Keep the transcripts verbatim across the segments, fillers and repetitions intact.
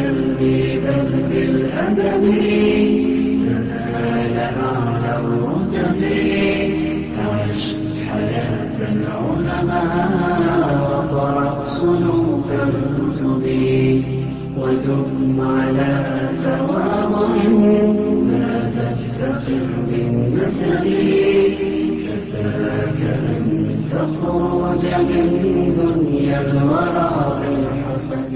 بالعلم بل بالأدب تنال أعلى الرتب. عش حياة العلماء وقرأ صنوف الكتب ودم على تواضع لا تفتخر بالنسب. كفاك أن تخرج من دنيا الورى بالحسب.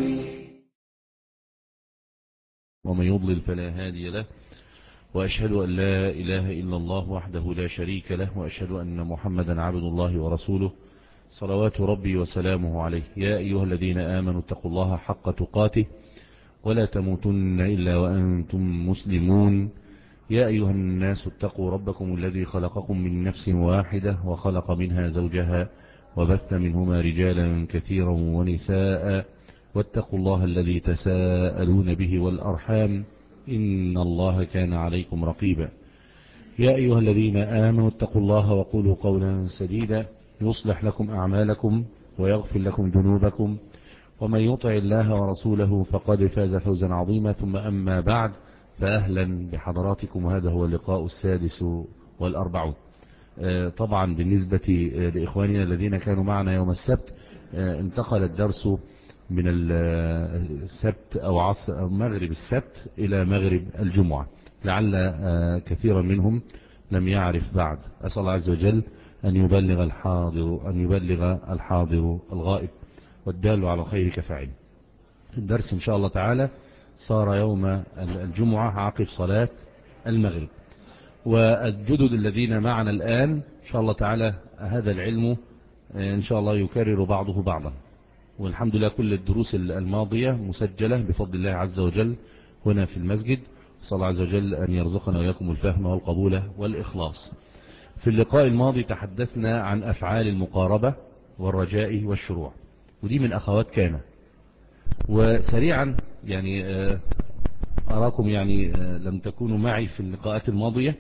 ومن يضلل فلا هادي له، وأشهد أن لا إله إلا الله وحده لا شريك له، وأشهد أن محمدا عبد الله ورسوله صلوات ربي وسلامه عليه. يا أيها الذين آمنوا اتقوا الله حق تقاته ولا تموتن إلا وأنتم مسلمون. يا أيها الناس اتقوا ربكم الذي خلقكم من نفس واحدة وخلق منها زوجها وبث منهما رجالا كثيرا ونساء، واتقوا الله الذي تساءلون به والأرحام إن الله كان عليكم رقيبا. يا أيها الذين آمنوا اتقوا الله وقولوا قولا سديدا يصلح لكم أعمالكم ويغفر لكم ذنوبكم، ومن يطع الله ورسوله فقد فاز فوزا عظيما. ثم أما بعد، فأهلا بحضراتكم، وهذا هو اللقاء السادس والأربعون. طبعا بالنسبة لإخواننا الذين كانوا معنا يوم السبت، انتقل الدرس من السبت أو عصر أو مغرب السبت إلى مغرب الجمعة، لعل كثيرا منهم لم يعرف بعد. أسأل الله عز وجل أن يبلغ الحاضر أن يبلغ الحاضر الغائب والدال على خير كفاعل. الدرس إن شاء الله تعالى صار يوم الجمعة عقب صلاة المغرب. والجدد الذين معنا الآن إن شاء الله تعالى هذا العلم إن شاء الله يكرر بعضه بعضا، والحمد لله كل الدروس الماضية مسجلة بفضل الله عز وجل هنا في المسجد. صلى الله عز وجل أن يرزقنا وإياكم الفهم والقبول والإخلاص. في اللقاء الماضي تحدثنا عن أفعال المقاربة والرجاء والشروع، ودي من أخوات كان. وسريعا يعني أراكم يعني لم تكونوا معي في اللقاءات الماضية.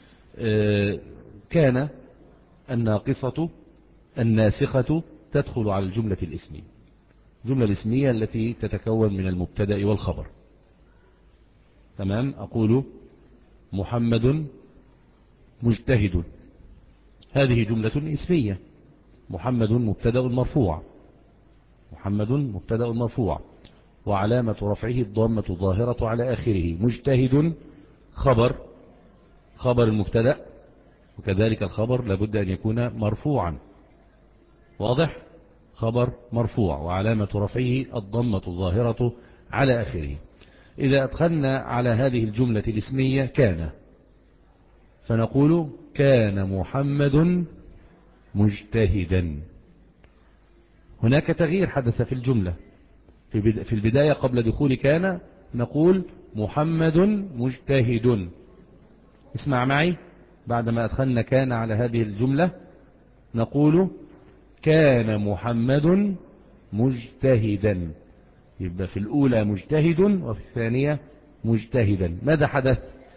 كان الناقصة الناسخة تدخل على الجملة الاسمية، الجملة الاسمية التي تتكون من المبتدأ والخبر. تمام؟ أقول محمد مجتهد، هذه جملة اسمية. محمد مبتدأ مرفوع، محمد مبتدأ مرفوع وعلامة رفعه الضمة الظاهرة على آخره. مجتهد خبر، خبر المبتدأ، وكذلك الخبر لابد أن يكون مرفوعا. واضح؟ خبر مرفوع وعلامة رفعه الضمة الظاهرة على آخره. إذا أدخلنا على هذه الجملة الاسمية كان، فنقول كان محمد مجتهدا. هناك تغيير حدث في الجملة. في البداية قبل دخول كان نقول محمد مجتهد. اسمع معي، بعدما أدخلنا كان على هذه الجملة نقول كان محمد مجتهدا. يبقى في الأولى مجتهد وفي الثانية مجتهدا. ماذا حدث؟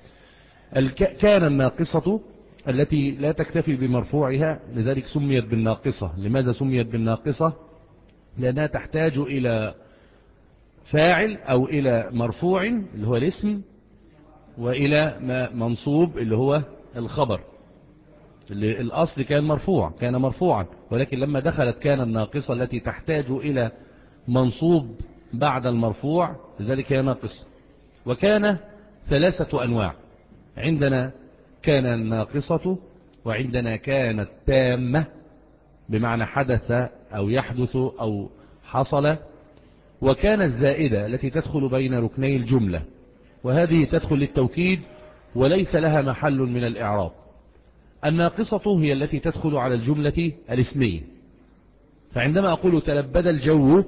كان الناقصة التي لا تكتفي بمرفوعها، لذلك سميت بالناقصة. لماذا سميت بالناقصة؟ لأنها تحتاج إلى فاعل أو إلى مرفوع اللي هو الاسم، وإلى منصوب اللي هو الخبر. اللي الأصل كان مرفوع، كان مرفوعا، ولكن لما دخلت كان الناقصة التي تحتاج إلى منصوب بعد المرفوع، لذلك هي ناقصة. وكان ثلاثة أنواع، عندنا كان الناقصة، وعندنا كانت تامة بمعنى حدث أو يحدث أو حصل، وكان الزائدة التي تدخل بين ركني الجملة، وهذه تدخل للتوكيد وليس لها محل من الإعراب. الناقصة هي التي تدخل على الجملة الاسمية. فعندما أقول تلبد الجو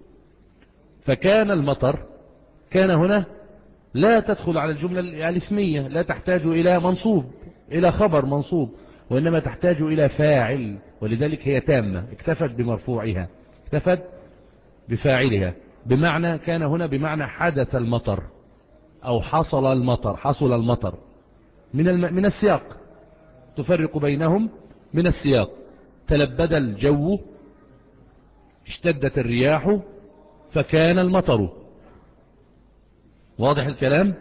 فكان المطر، كان هنا لا تدخل على الجملة الاسمية، لا تحتاج إلى منصوب، إلى خبر منصوب، وإنما تحتاج إلى فاعل، ولذلك هي تامة، اكتفت بمرفوعها، اكتفت بفاعلها. بمعنى كان هنا بمعنى حدث المطر أو حصل المطر، حصل المطر من الم... من السياق، تفرق بينهم من السياق. تلبد الجو، اشتدت الرياح، فكان المطر. واضح الكلام؟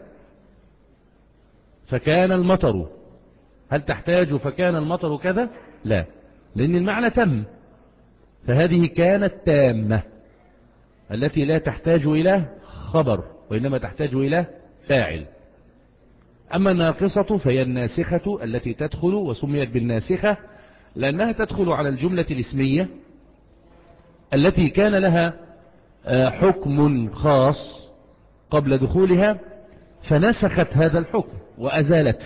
فكان المطر، هل تحتاج فكان المطر كذا؟ لا، لأن المعنى تم، فهذه كانت تامة التي لا تحتاج إلى خبر وإنما تحتاج إلى فاعل. أما الناقصة فهي الناسخة التي تدخل، وسميت بالناسخة لأنها تدخل على الجملة الاسمية التي كان لها حكم خاص قبل دخولها، فنسخت هذا الحكم وأزالته،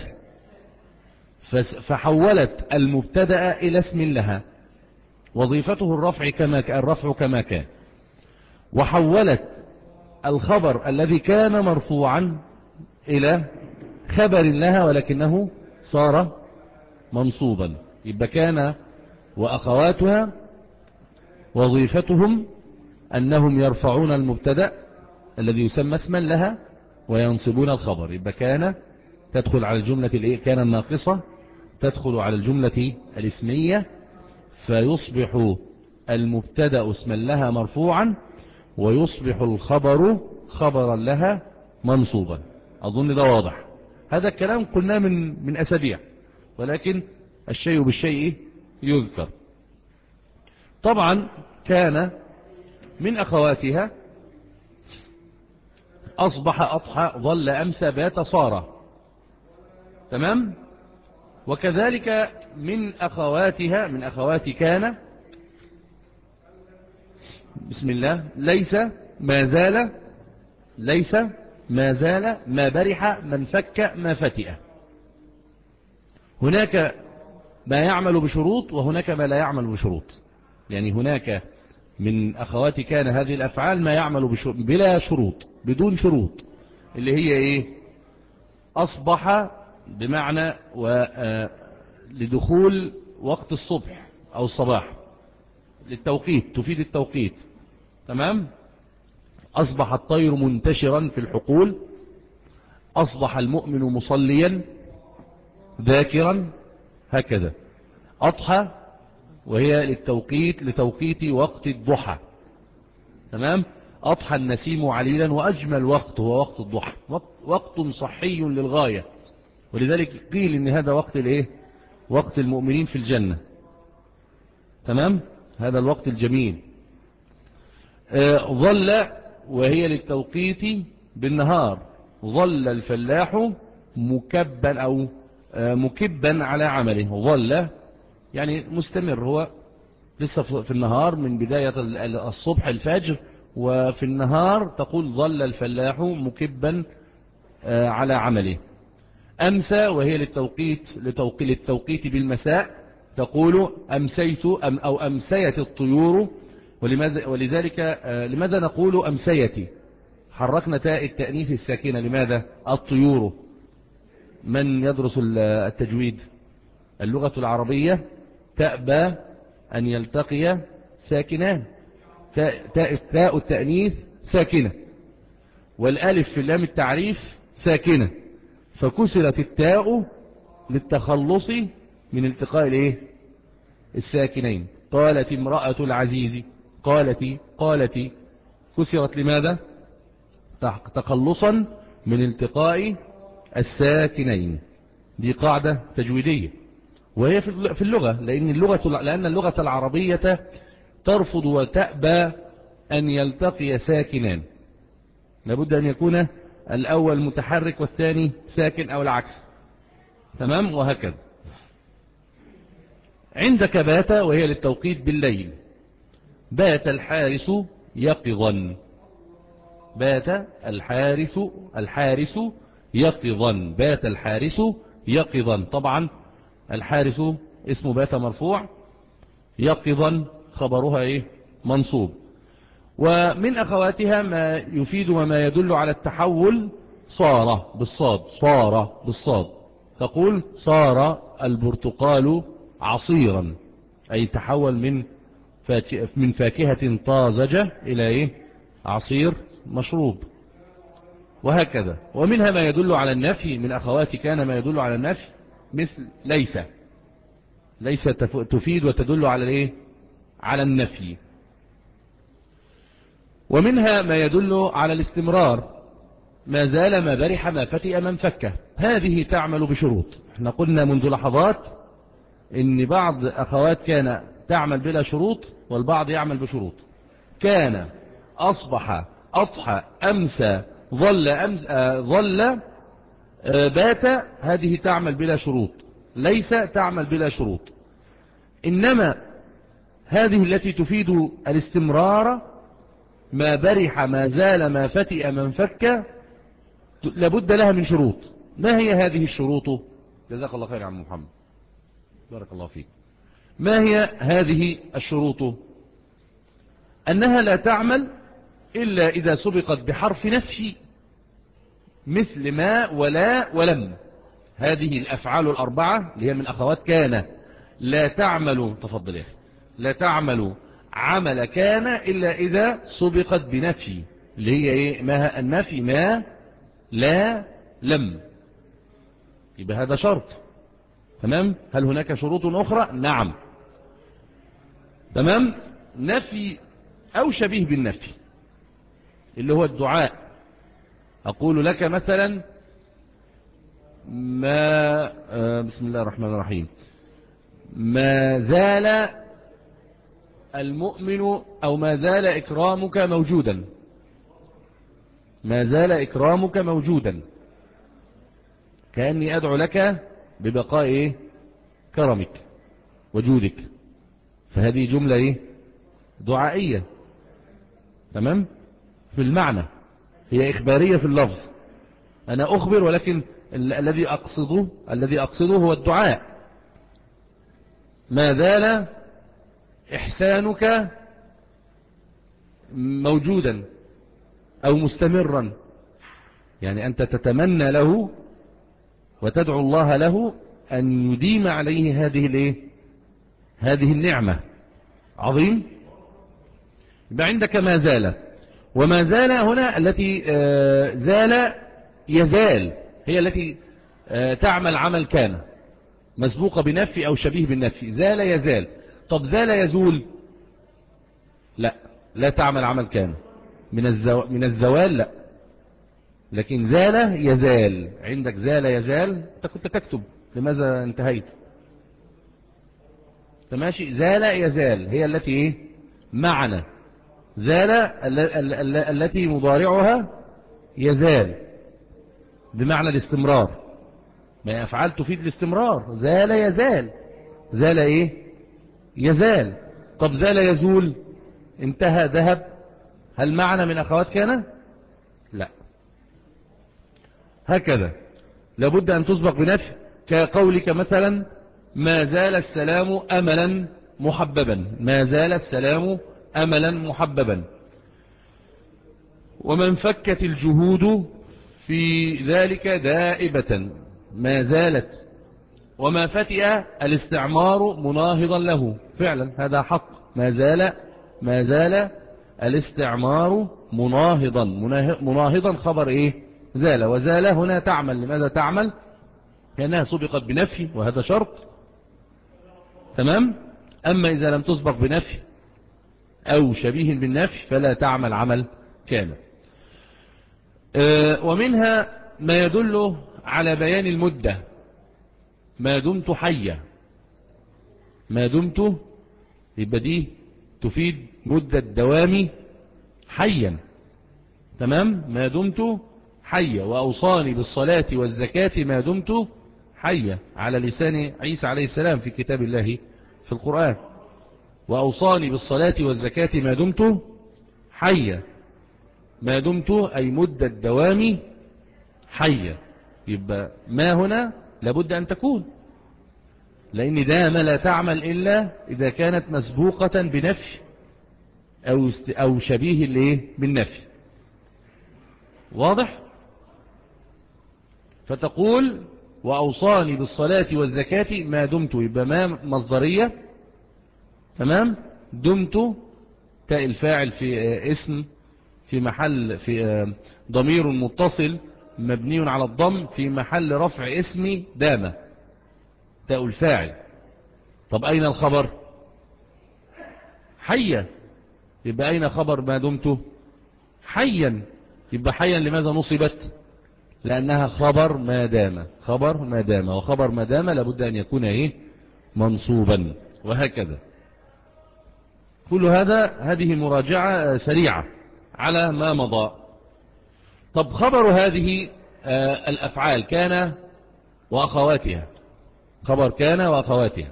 فحولت المبتدأ إلى اسم لها وظيفته الرفع كما الرفع كما كان، وحولت الخبر الذي كان مرفوعا إلى خبر لها ولكنه صار منصوبا. يبقى كان وأخواتها وظيفتهم أنهم يرفعون المبتدأ الذي يسمى اسما لها وينصبون الخبر. يبقى كان تدخل على الجملة الايه، كان الناقصة تدخل على الجملة الاسمية، فيصبح المبتدأ اسما لها مرفوعا، ويصبح الخبر خبرا لها منصوبا. أظن ده واضح. هذا الكلام قلنا من من أسابيع، ولكن الشيء بالشيء يذكر. طبعا كان من أخواتها أصبح أضحى ظل أمسى بات صار، تمام. وكذلك من أخواتها من أخوات كان بسم الله ليس ما زال ليس ما زال ما برح من فك ما فتئ. هناك ما يعمل بشروط وهناك ما لا يعمل بشروط. يعني هناك من أخوات كان هذه الأفعال ما يعمل بشروط بلا شروط، بدون شروط، اللي هي إيه؟ أصبح بمعنى لدخول وقت الصبح أو الصباح للتوقيت، تفيد التوقيت، تمام. أصبح الطير منتشرا في الحقول، أصبح المؤمن مصليا ذاكرا، هكذا. أضحى وهي للتوقيت لتوقيت وقت الضحى، تمام. أضحى النسيم عليلا، وأجمل وقت هو وقت الضحى، وقت صحي للغاية، ولذلك قيل إن هذا وقت الإيه؟ وقت المؤمنين في الجنة، تمام. هذا الوقت الجميل. آه ظل وهي للتوقيت بالنهار، ظل الفلاح مكبا أو آه مكبا على عمله. ظل يعني مستمر، هو لسه في النهار من بداية الصبح الفجر، وفي النهار تقول ظل الفلاح مكبا آه على عمله. أمسى وهي للتوقيت للتوقيت بالمساء، تقول أمسيت أم أو أمسيت الطيور. ولماذا ولذلك آه لماذا نقول أمسيتي؟ حركنا تاء التأنيث الساكنة، لماذا؟ الطيور. من يدرس التجويد اللغة العربية تأبى أن يلتقي ساكنان، تاء, تاء التأنيث ساكنة، والألف في اللام التعريف ساكنة، فكسرت التاء للتخلص من التقاء الايه؟ الساكنين. قالت امرأة العزيز، قالت قالت كسرت لماذا؟ تخلصا من التقاء الساكنين. دي قاعدة تجويدية، وهي في اللغة، لأن اللغة لأن اللغة العربية ترفض وتأبى أن يلتقي ساكنان، لابد أن يكون الأول متحرك والثاني ساكن أو العكس، تمام. وهكذا. عندك بات وهي للتوقيت بالليل، بات الحارس يقظا، بات الحارس الحارس يقظا، بات الحارس يقظا. طبعا الحارس اسمه بات مرفوع، يقظا خبرها ايه؟ منصوب. ومن أخواتها ما يفيد وما يدل على التحول، صار بالصاد، صار بالصاد، تقول صار البرتقال عصيرا، أي تحول من من فاكهة طازجة إلى إيه؟ عصير مشروب، وهكذا. ومنها ما يدل على النفي، من أخوات كان ما يدل على النفي، مثل ليس، ليس تفيد وتدل على الإيه؟ على النفي. ومنها ما يدل على الاستمرار، ما زال ما برح ما فتئ ما انفك. هذه تعمل بشروط. احنا قلنا منذ لحظات ان بعض اخوات كان تعمل بلا شروط والبعض يعمل بشروط. كان اصبح اضحى امسى ظل أمس آه ظل آه بات، هذه تعمل بلا شروط، ليس تعمل بلا شروط. انما هذه التي تفيد الاستمرار، ما برح ما زال ما فتئ ما انفك، لابد لها من شروط. ما هي هذه الشروط؟ جزاك الله خير يا عم محمد، بارك الله فيك. ما هي هذه الشروط؟ أنها لا تعمل إلا إذا سبقت بحرف نفي مثل ما ولا ولم. هذه الأفعال الأربعة اللي هي من أخوات كان لا تعمل، تفضل يا أخي، لا تعمل عمل كان إلا إذا سبقت بنفي، اللي هي إيه؟ ما النفي ما لا لم، يبقى هذا شرط. تمام. هل هناك شروط أخرى؟ نعم. تمام. نفي أو شبيه بالنفي اللي هو الدعاء. أقول لك مثلا ما آه بسم الله الرحمن الرحيم، ما زال المؤمن أو ما زال إكرامك موجودا، ما زال إكرامك موجودا، كأني أدعو لك ببقاء إيه؟ كرمك وجودك. فهذه جملة إيه؟ دعائية. تمام. في المعنى هي إخبارية في اللفظ، أنا أخبر، ولكن ال الذي أقصده الذي أقصده هو الدعاء. ما زال إحسانك موجودا أو مستمرا، يعني أنت تتمنى له وتدعو الله له أن يديم عليه هذه الايه؟ هذه النعمة. عظيم. يبقى عندك ما زال، وما زال هنا التي آه زال يزال، هي التي آه تعمل عمل كان مسبوقة بنفي أو شبيه بالنفي. زال يزال. طب زال يزول؟ لا، لا تعمل عمل كان من الزو... من الزوال، لا. لكن زال يزال. عندك زال يزال، انت كنت تكتب، لماذا انتهيت؟ تماشي. زال يزال هي التي ايه؟ معنى زال ال... ال... ال... التي مضارعها يزال بمعنى الاستمرار. ما أفعال تفيد الاستمرار. زال يزال، زال ايه؟ يزال. طب زال يزول؟ انتهى، ذهب. هل معنى من أخوات كان؟ لا. هكذا لابد أن تسبق بنفي، كقولك مثلا ما زال السلام أملا محببا، ما زال السلام أملا محببا. ومن فكت الجهود في ذلك دائبة، ما زالت. وما فتئ الاستعمار مناهضا له، فعلا هذا حق. ما زال ما زال الاستعمار مناهضا، مناهضا خبر ايه؟ زال. وزال هنا تعمل. لماذا تعمل؟ لأنها سبقت بنفي وهذا شرط. تمام. أما إذا لم تسبق بنفي أو شبيه بالنفي فلا تعمل عمل كان. أه ومنها ما يدل على بيان المدة. ما دمت حيا، ما دمت، يبقى دي تفيد مدة دوامي حيا. تمام. ما دمت حيا. وأوصاني بالصلاة والزكاة ما دمت حيا، على لسان عيسى عليه السلام في كتاب الله في القرآن. وأوصاني بالصلاة والزكاة ما دمت حيا. ما دمت أي مدة دوامي حيا. يبقى ما هنا لابد أن تكون، لأن دام لا تعمل إلا إذا كانت مسبوقة بنفي أو أو شبيه اللي بالنفي. واضح؟ فتقول وأوصاني بالصلاة والزكاة ما دمت، يبقى ما مصدرية. تمام. دمت تاء الفاعل في اسم في محل في ضمير متصل مبني على الضم في محل رفع اسم دام، تاء الفاعل. طب أين الخبر؟ حيا. يبقى أين خبر ما دمت؟ حيا. يبقى حيا لماذا نصبت؟ لأنها خبر ما دام، خبر ما دام، وخبر ما دام لابد أن يكون إيه؟ منصوبا، وهكذا. كل هذا هذه مراجعة سريعة على ما مضى. طب خبر هذه آه الأفعال كان وأخواتها، خبر كان وأخواتها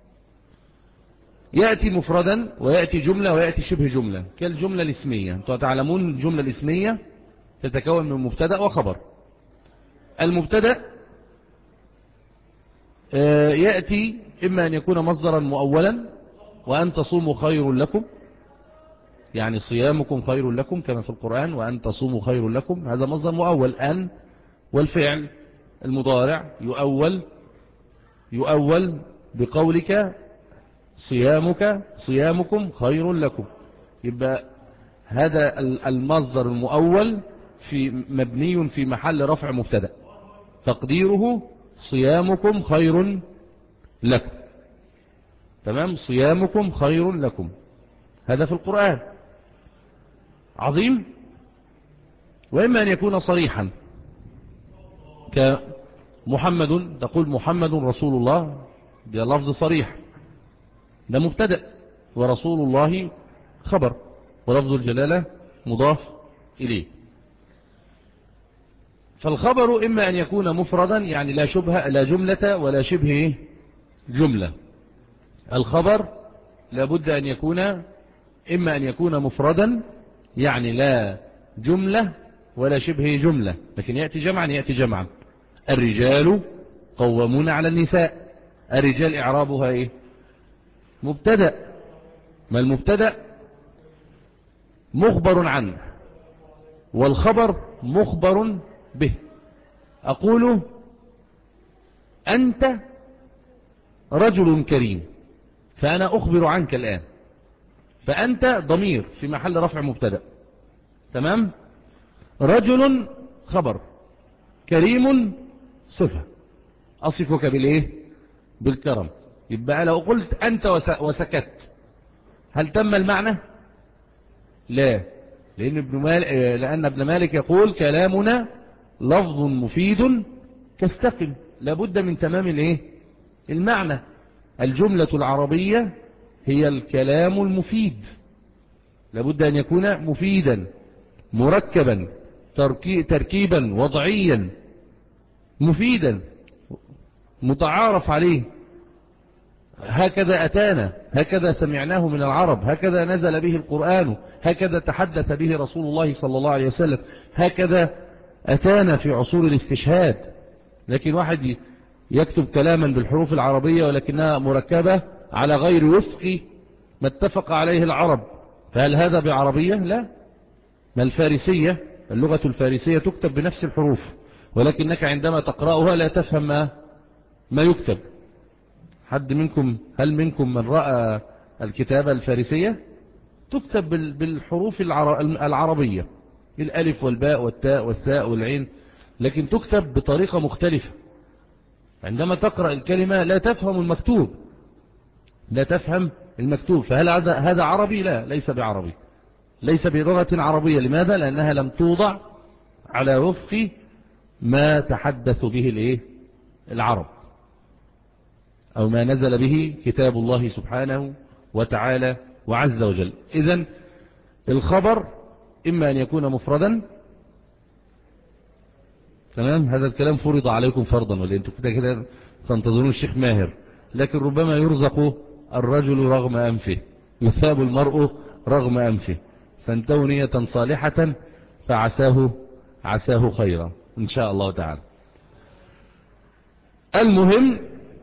يأتي مفردا ويأتي جملة ويأتي شبه جملة كالجملة الاسمية. أنتم تعلمون الجملة الاسمية تتكون من مبتدأ وخبر. المبتدأ آه يأتي إما أن يكون مصدرا مؤولا، وأن تصوموا خير لكم، يعني صيامكم خير لكم كما في القرآن، وأن تصوموا خير لكم، هذا مصدر مؤول. أن والفعل المضارع يؤول يؤول بقولك صيامك صيامكم خير لكم. يبقى هذا المصدر المؤول في مبني في محل رفع مبتدأ، تقديره صيامكم خير لكم. تمام، صيامكم خير لكم، هذا في القرآن عظيم. وإما أن يكون صريحا كمحمد، تقول محمد رسول الله، ده لفظ صريح، ده مبتدأ، ورسول الله خبر، ولفظ الجلالة مضاف إليه. فالخبر إما أن يكون مفردا، يعني لا شبه لا جملة ولا شبه جملة. الخبر لابد أن يكون إما أن يكون مفردا، يعني لا جملة ولا شبه جملة، لكن يأتي جمعا يأتي جمعا. الرجال قوامون على النساء، الرجال إعرابها إيه؟ مبتدأ، ما المبتدأ مخبر عنه، والخبر مخبر به. أقول أنت رجل كريم، فأنا أخبر عنك الآن، فأنت ضمير في محل رفع مبتدأ. تمام، رجل خبر، كريم صفة، أصفك بالإيه؟ بالكرم. يبقى لو قلت أنت وسكت هل تم المعنى؟ لا، لأن ابن مالك, لأن ابن مالك يقول كلامنا لفظ مفيد كاستقم، لابد من تمام الإيه؟ المعنى. الجملة العربية هي الكلام المفيد، لابد أن يكون مفيدا مركبا تركيبا وضعيا مفيدا متعارف عليه. هكذا أتانا، هكذا سمعناه من العرب، هكذا نزل به القرآن، هكذا تحدث به رسول الله صلى الله عليه وسلم، هكذا أتانا في عصور الاستشهاد. لكن واحد يكتب كلاما بالحروف العربية ولكنها مركبة على غير وفق ما اتفق عليه العرب، فهل هذا بعربية؟ لا، ما الفارسية، اللغة الفارسية تكتب بنفس الحروف، ولكنك عندما تقرأها لا تفهم ما, ما يكتب. حد منكم هل منكم من رأى الكتابة الفارسية؟ تكتب بالحروف العربية، الألف والباء والتاء والثاء والعين، لكن تكتب بطريقة مختلفة. عندما تقرأ الكلمة لا تفهم المكتوب، لا تفهم المكتوب. فهل هذا عربي؟ لا، ليس بعربي، ليس بلغة عربية. لماذا؟ لأنها لم توضع على وفق ما تحدث به الايه العرب، أو ما نزل به كتاب الله سبحانه وتعالى وعز وجل. إذن الخبر إما أن يكون مفردا، تمام، هذا الكلام فرض عليكم فرضا، ولا أنتم كده كده تنتظرون الشيخ ماهر، لكن ربما يرزق الرجل رغم أنفه، يثاب المرء رغم أنفه، فانتوا نية صالحة فعساه عساه خيرا إن شاء الله تعالى. المهم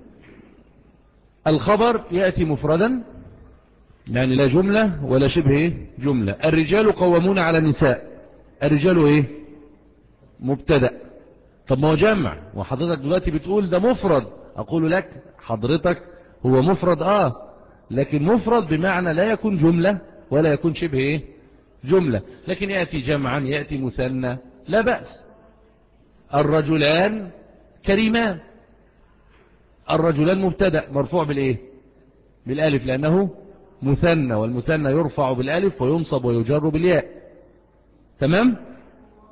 الخبر يأتي مفردا، يعني لا جملة ولا شبه جملة. الرجال قوامون على النساء، الرجال ايه؟ مبتدأ. طب ما هو جمع، وحضرتك دلوقتي بتقول ده مفرد. اقول لك حضرتك هو مفرد اه لكن مفرد بمعنى لا يكون جملة ولا يكون شبه ايه جملة، لكن يأتي جمعا يأتي مثنى لا بأس. الرجلان كريمان، الرجلان مبتدأ مرفوع بالايه بالالف لانه مثنى، والمثنى يرفع بالالف وينصب ويجر بالياء. تمام.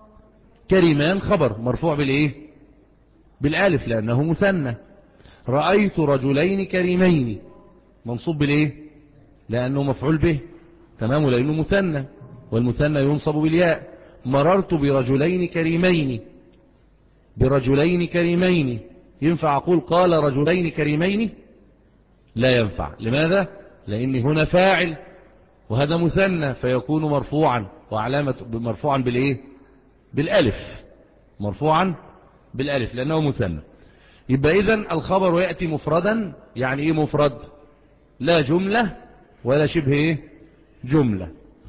كريمان خبر مرفوع بالايه؟ بالالف لانه مثنى. رأيت رجلين كريمين منصوب بالايه؟ لانه مفعول به، تمام، لانه مثنى والمثنى ينصب بالياء. مررت برجلين كريمين، برجلين كريمين ينفع اقول قال رجلين كريمين؟ لا ينفع. لماذا؟ لان هنا فاعل وهذا مثنى فيكون مرفوعا، وعلامة مرفوعا بالايه؟ بالالف، مرفوعا بالالف لانه مثنى. يبقى اذن الخبر يأتي مفردا. يعني ايه مفرد؟ لا جملة ولا شبه ايه؟ جملة.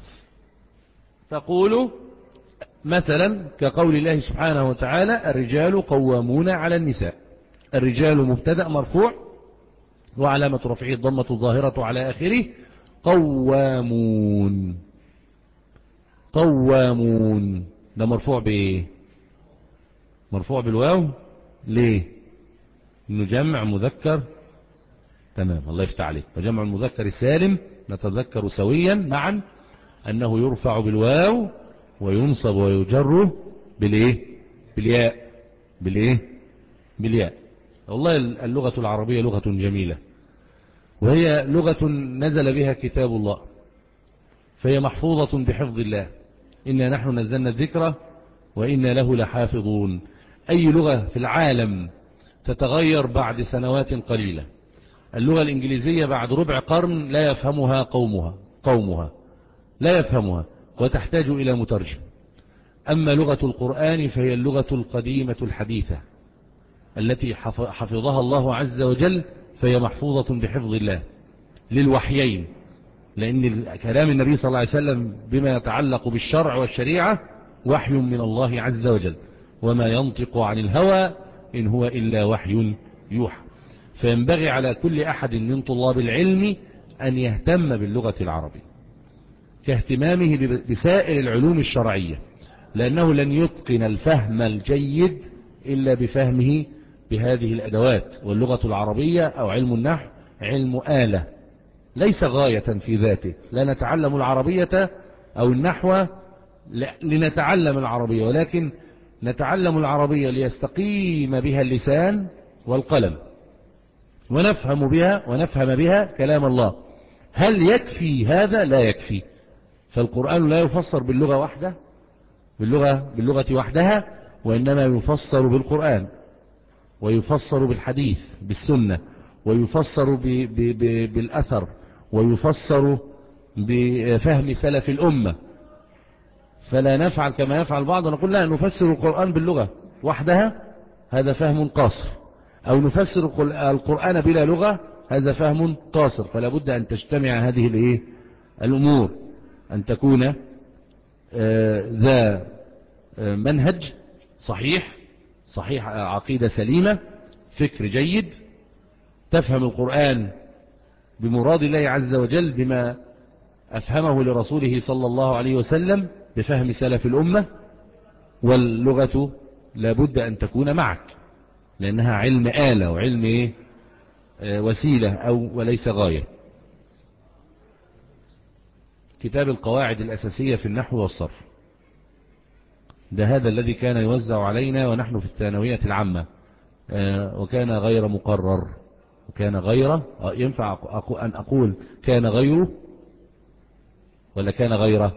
تقول مثلا كقول الله سبحانه وتعالى الرجال قوامون على النساء. الرجال مبتدأ مرفوع وعلامة رفعه الضمة الظاهرة على آخره. قوامون، قوامون ده مرفوع بايه؟ مرفوع بالواو. ليه؟ انه جمع مذكر. تمام، الله يفتح عليك. فجمع المذكر السالم نتذكر سويا معا انه يرفع بالواو وينصب ويجر بالايه؟ بالياء. بالايه؟ بالياء. والله اللغة العربية لغة جميلة، وهي لغة نزل بها كتاب الله، فهي محفوظة بحفظ الله. إنا نحن نزلنا الذكر وإنا له لحافظون. أي لغة في العالم تتغير بعد سنوات قليلة. اللغة الإنجليزية بعد ربع قرن لا يفهمها قومها قومها لا يفهمها وتحتاج إلى مترجم. أما لغة القرآن فهي اللغة القديمة الحديثة التي حفظها الله عز وجل، فهي محفوظة بحفظ الله للوحيين، لأن كلام النبي صلى الله عليه وسلم بما يتعلق بالشرع والشريعة وحي من الله عز وجل، وما ينطق عن الهوى إن هو إلا وحي يوحى. فينبغي على كل أحد من طلاب العلم أن يهتم باللغة العربية كاهتمامه بسائر العلوم الشرعية، لأنه لن يتقن الفهم الجيد إلا بفهمه بهذه الأدوات. واللغة العربية أو علم النحو علم آلة ليس غاية في ذاته. لا نتعلم العربية أو النحو لنتعلم العربية، ولكن نتعلم العربية ليستقيم بها اللسان والقلم ونفهم بها ونفهم بها كلام الله. هل يكفي هذا؟ لا يكفي. فالقرآن لا يفسر باللغة وحده باللغة, باللغة وحدها، وإنما يفسر بالقرآن ويفسر بالحديث بالسنة ويفسر ب ب ب بالأثر ويفسر بفهم سلف الأمة. فلا نفعل كما يفعل بعض نقول لا نفسر القرآن باللغة وحدها، هذا فهم قاصر، أو نفسر القرآن بلا لغة، هذا فهم قاصر. فلا بد أن تجتمع هذه الايه الأمور، أن تكون آه ذا آه منهج صحيح صحيح عقيدة سليمة، فكر جيد، تفهم القرآن بمراد الله عز وجل بما أفهمه لرسوله صلى الله عليه وسلم بفهم سلف الأمة. واللغة لابد أن تكون معك، لأنها علم آلة وعلم إيه؟ آه وسيلة أو وليس غاية. كتاب القواعد الأساسية في النحو والصرف، ده هذا الذي كان يوزع علينا ونحن في الثانوية العامة، آه وكان غير مقرر، وكان غير آه ينفع أن أقول كان غيره ولا كان غيره؟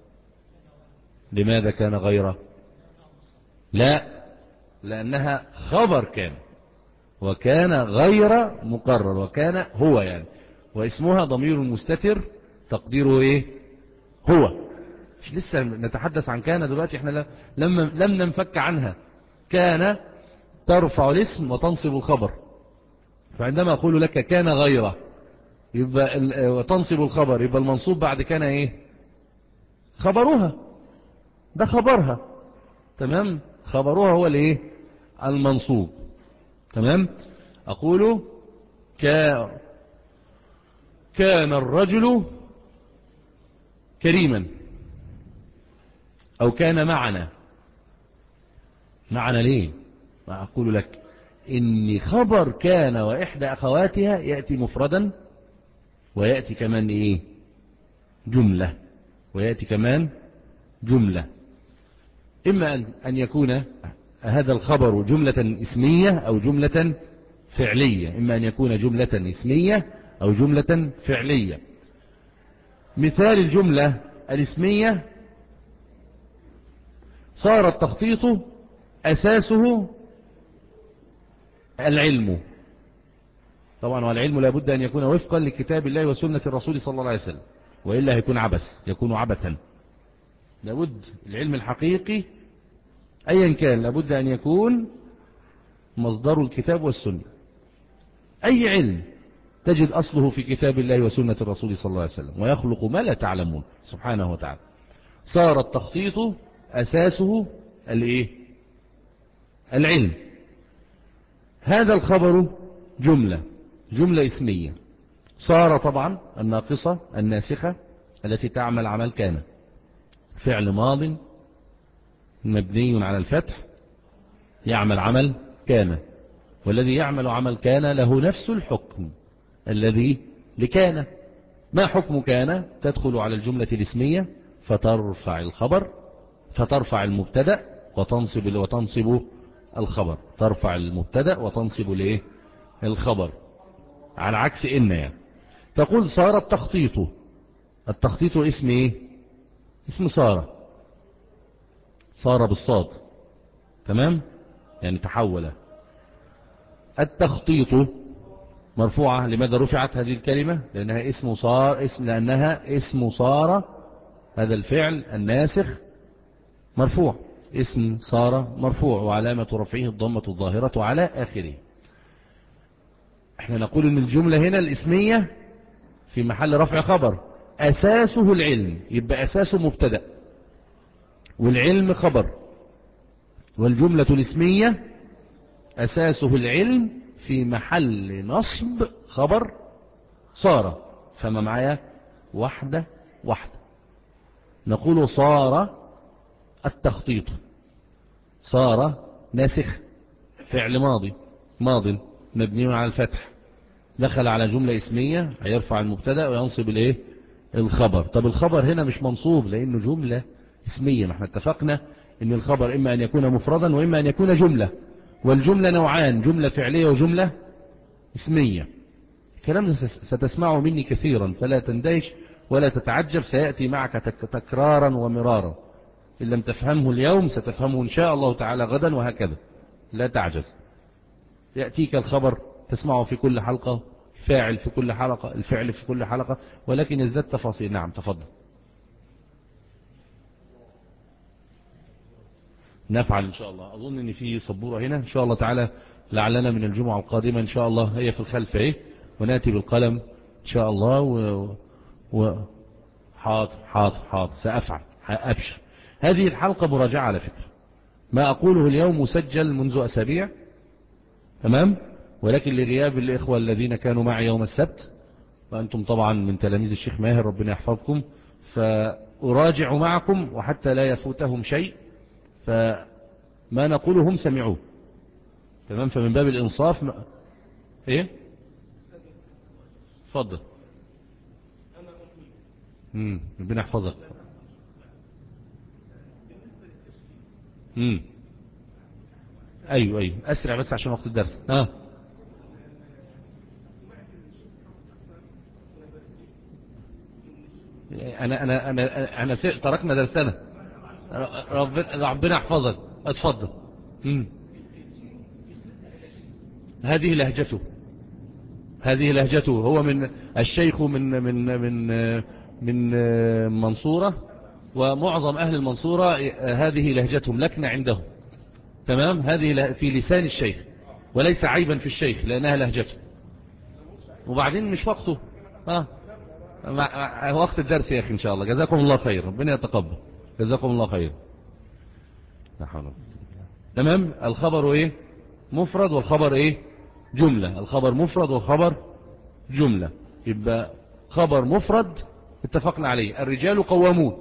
لماذا كان غيره؟ لا، لأنها خبر كان، وكان غير مقرر، وكان هو يعني، واسمها ضمير مستتر تقديره ايه؟ هو. مش لسه نتحدث عن كان دلوقتي، احنا لم لم ننفك عنها. كان ترفع الاسم وتنصب الخبر، فعندما أقول لك كان غيره يبقى وتنصب الخبر، يبقى المنصوب بعد كان ايه؟ خبرها، ده خبرها، تمام، خبرها هو الايه؟ المنصوب، تمام. أقول كان كان الرجل كريما، أو كان معنا. معنا ليه؟ ما أقول لك إن خبر كان وإحدى أخواتها يأتي مفردا، ويأتي كمان إيه؟ جملة، ويأتي كمان جملة. إما أن يكون هذا الخبر جملة اسمية أو جملة فعلية، إما أن يكون جملة اسمية أو جملة فعلية. مثال الجملة الاسمية: صار التخطيط أساسه العلم. طبعا والعلم لابد أن يكون وفقا لكتاب الله وسنة الرسول صلى الله عليه وسلم، وإلا هيكون عبث، يكون عبثا. لابد العلم الحقيقي أيا كان لابد أن يكون مصدر الكتاب والسنة. أي علم تجد أصله في كتاب الله وسنة الرسول صلى الله عليه وسلم، ويخلق ما لا تعلمون سبحانه وتعالى. صار التخطيط أساسه الإيه؟ العلم. هذا الخبر جملة جملة اسمية. صار طبعا الناقصة الناسخة التي تعمل عمل كان، فعل ماض مبني على الفتح يعمل عمل كان، والذي يعمل عمل كان له نفس الحكم الذي لكان. ما حكم كان؟ تدخل على الجملة الاسمية فترفع الخبر، فترفع المبتدأ وتنصب وتنصب الخبر، ترفع المبتدأ وتنصب الايه؟ الخبر، على عكس إن. يعني تقول صار التخطيط. التخطيط اسم ايه؟ اسم صار، صار بالصاد، تمام؟ يعني تحول. التخطيط مرفوعة. لماذا رفعت هذه الكلمة؟ لأنها اسم صار، اسم لأنها اسم صار، هذا الفعل الناسخ مرفوع، اسم صار مرفوع، وعلامة رفعه الضمة الظاهرة على آخره. احنا نقول ان الجملة هنا الاسمية في محل رفع خبر، أساسه العلم، يبقى أساسه مبتدأ والعلم خبر، والجملة الاسمية أساسه العلم في محل نصب خبر صار. فما معايا واحدة واحدة. نقول صار التخطيط، صار ناسخ، فعل ماضي ماض مبني على الفتح، دخل على جملة اسمية هيرفع المبتدأ وينصب الايه؟ الخبر. طب الخبر هنا مش منصوب لأنه جملة اسمية. ما احنا اتفقنا ان الخبر اما ان يكون مفردا واما ان يكون جملة، والجملة نوعان، جملة فعلية وجملة اسمية. الكلام ستسمعه مني كثيرا فلا تندهش ولا تتعجب، سيأتي معك تكرارا ومرارا. إن لم تفهمه اليوم ستفهمه إن شاء الله تعالى غدا، وهكذا لا تعجز. يأتيك الخبر تسمعه في كل حلقة، فاعل في كل حلقة، الفعل في كل حلقة، ولكن يزداد تفاصيل. نعم تفضل. نفعل إن شاء الله. أظن أن في سبورة هنا إن شاء الله تعالى، لعلنا من الجمعة القادمة إن شاء الله هي في الخلف إيه، ونأتي بالقلم إن شاء الله. و... و... حاضر حاضر حاضر سأفعل، أبشر. هذه الحلقة مراجعة على فكرة، ما أقوله اليوم مسجل منذ أسابيع، تمام، ولكن لغياب الإخوة الذين كانوا معي يوم السبت، وأنتم طبعا من تلاميذ الشيخ ماهر ربنا يحفظكم، فأراجع معكم وحتى لا يفوتهم شيء، فما نقوله هم سمعوه، تمام. فمن باب الإنصاف م... إيه فضل. امم ربنا يحفظك. امم ايوه ايوه اسرع بس عشان وقت الدرس. ها انا انا انا انا تركنا درسنا. ربنا ربنا يحفظك. اتفضل. امم هذه لهجته، هذه لهجته. هو من الشيخ من من من من منصورة، ومعظم أهل المنصورة هذه لهجتهم، لكن عندهم، تمام. هذه في لسان الشيخ وليس عيبا في الشيخ لأنها لهجته. وبعدين مش وقته، ها وقت الدرس يا أخي إن شاء الله. جزاكم الله خير، ربنا يتقبل، جزاكم الله خير. تمام. الخبر إيه؟ مفرد، والخبر إيه؟ جملة. الخبر مفرد والخبر جملة. يبقى خبر مفرد اتفقنا عليه، الرجال قوامون،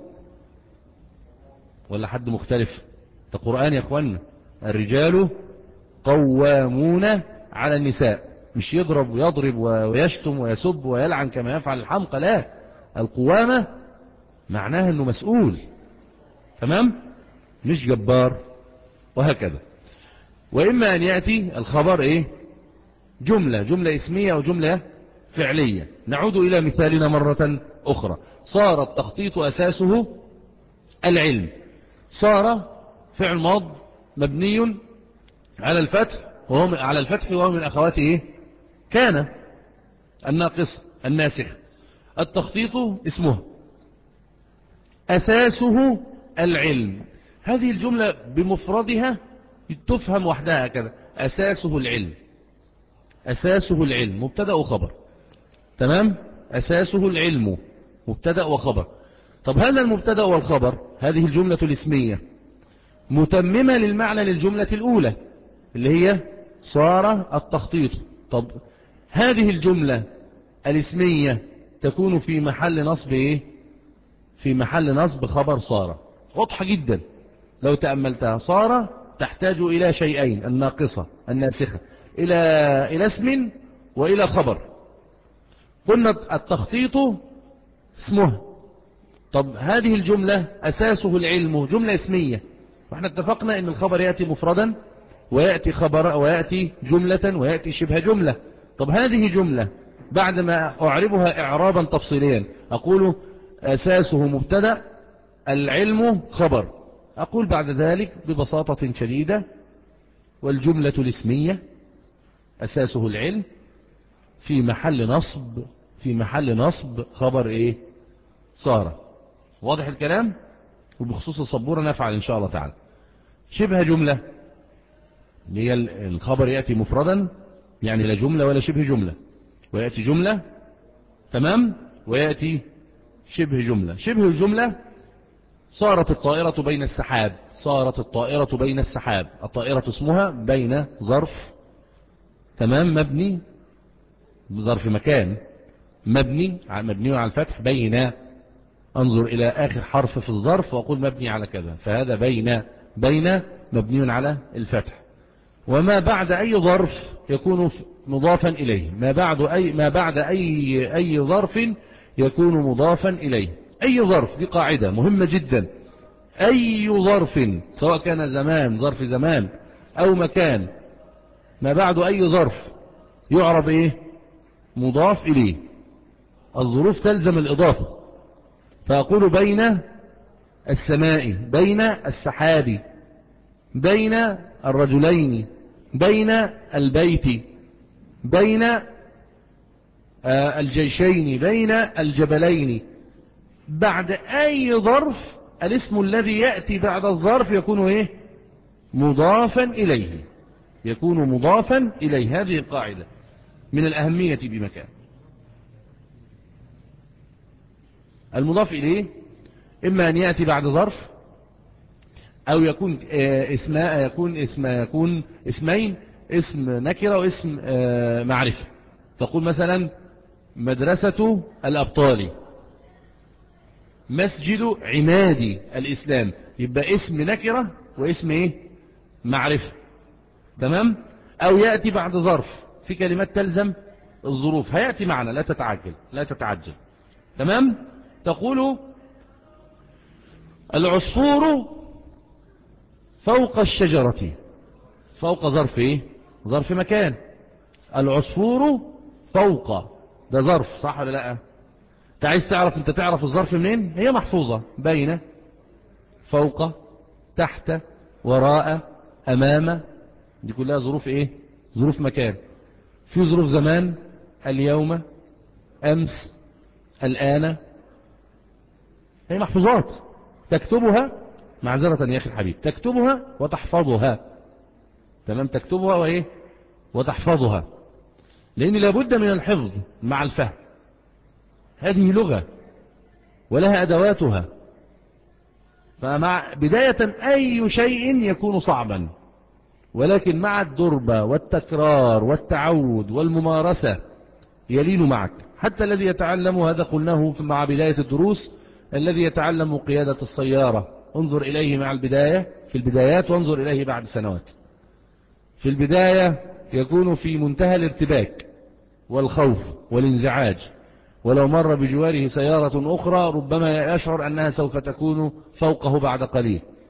ولا حد مختلف؟ ده قرآن يا اخوانا. الرجال قوامون على النساء، مش يضرب ويضرب ويشتم ويسب ويلعن كما يفعل الحمقى، لا. القوامة معناها انه مسؤول، تمام. مش جبار، وهكذا. وإما أن يأتي الخبر إيه؟ جملة جملة اسمية أو جملة فعلية. نعود إلى مثالنا مرة أخرى. صار التخطيط أساسه العلم. صار فعل ماض مبني على الفتح وهو على الفتح وهو من أخواته إيه؟ كان الناقص الناسخ. التخطيط اسمه أساسه العلم. هذه الجملة بمفردها تفهم وحدها كذا. أساسه العلم، أساسه العلم مبتدأ وخبر. تمام؟ أساسه العلم مبتدأ وخبر. طب هذا المبتدأ والخبر، هذه الجملة الاسمية متممة للمعنى للجملة الأولى اللي هي صار التخطيط. طب هذه الجملة الاسمية تكون في محل نصب إيه؟ في محل نصب خبر صار. واضحة جدا لو تأملتها. صار تحتاج إلى شيئين: الناقصة الناسخة، إلى إلى اسم وإلى خبر. قلنا التخطيط اسمه. طب هذه الجملة أساسه العلم، جملة اسمية، واحنا اتفقنا ان الخبر يأتي مفردا ويأتي خبر ويأتي جملة ويأتي شبه جملة. طب هذه جملة بعد ما أعربها إعرابا تفصيليا أقول أساسه مبتدأ العلم خبر. أقول بعد ذلك ببساطة شديدة: والجملة الاسمية أساسه العلم في محل نصب في محل نصب خبر إيه؟ صار. واضح الكلام؟ وبخصوص الصبورة نفعل إن شاء الله تعالى. شبه جملة اللي هي الخبر يأتي مفردا، يعني لا جملة ولا شبه جملة، ويأتي جملة. تمام؟ ويأتي شبه جملة. شبه الجملة: صارت الطائرة بين السحاب. صارت الطائرة بين السحاب. الطائرة اسمها بين ظرف، تمام، مبني ظرف مكان مبني مبني على الفتح. بين، انظر إلى آخر حرف في الظرف وأقول مبني على كذا، فهذا بين. بين مبني على الفتح. وما بعد أي ظرف يكون مضافا إليه. ما بعد أي ما بعد أي أي ظرف يكون مضافا إليه. أي ظرف، دي قاعدة مهمة جدا. أي ظرف سواء كان زمان، ظرف زمان أو مكان، ما بعد أي ظرف يعرب إيه؟ مضاف إليه. الظروف تلزم الإضافة. فأقول بين السماء، بين السحاب، بين الرجلين، بين البيت، بين الجيشين، بين الجبلين. بعد أي ظرف الاسم الذي يأتي بعد الظرف يكون إيه؟ مضافا إليه. يكون مضافا إليه. هذه القاعدة من الأهمية بمكان. المضاف إليه إما أن يأتي بعد ظرف أو يكون اسماء يكون اسم يكون اسمين: اسم نكرة واسم معرفة. تقول مثلا مدرسة الأبطال، مسجد عماد الإسلام. يبقى اسم نكرة واسم إيه؟ معرفة. تمام؟ أو يأتي بعد ظرف في كلمات تلزم الظروف. هيأتي معنا، لا تتعجل لا تتعجل. تمام؟ تقول العصفور فوق الشجرة. فوق ظرف ايه؟ ظرف مكان. العصفور فوق، ده ظرف، صح ولا لا؟ انت عايز تعرف انت تعرف الظرف منين؟ هي محفوظة: بين، فوق، تحت، وراء، امام. دي كلها ظروف ايه؟ ظروف مكان. في ظروف زمان: اليوم، امس، الان. هي محفوظات تكتبها، معذرة يا أخي الحبيب، تكتبها وتحفظها. تمام؟ تكتبها وإيه؟ وتحفظها، لأن لابد من الحفظ مع الفهم. هذه لغة ولها أدواتها. فمع بداية أي شيء يكون صعبا، ولكن مع الدربة والتكرار والتعود والممارسة يلين معك. حتى الذي يتعلم، هذا قلناه مع بداية الدروس، الذي يتعلم قيادة السيارة انظر إليه مع البداية في البدايات وانظر إليه بعد سنوات. في البداية يكون في منتهى الارتباك والخوف والانزعاج، ولو مر بجواره سيارة أخرى ربما يشعر أنها سوف تكون فوقه بعد قليل.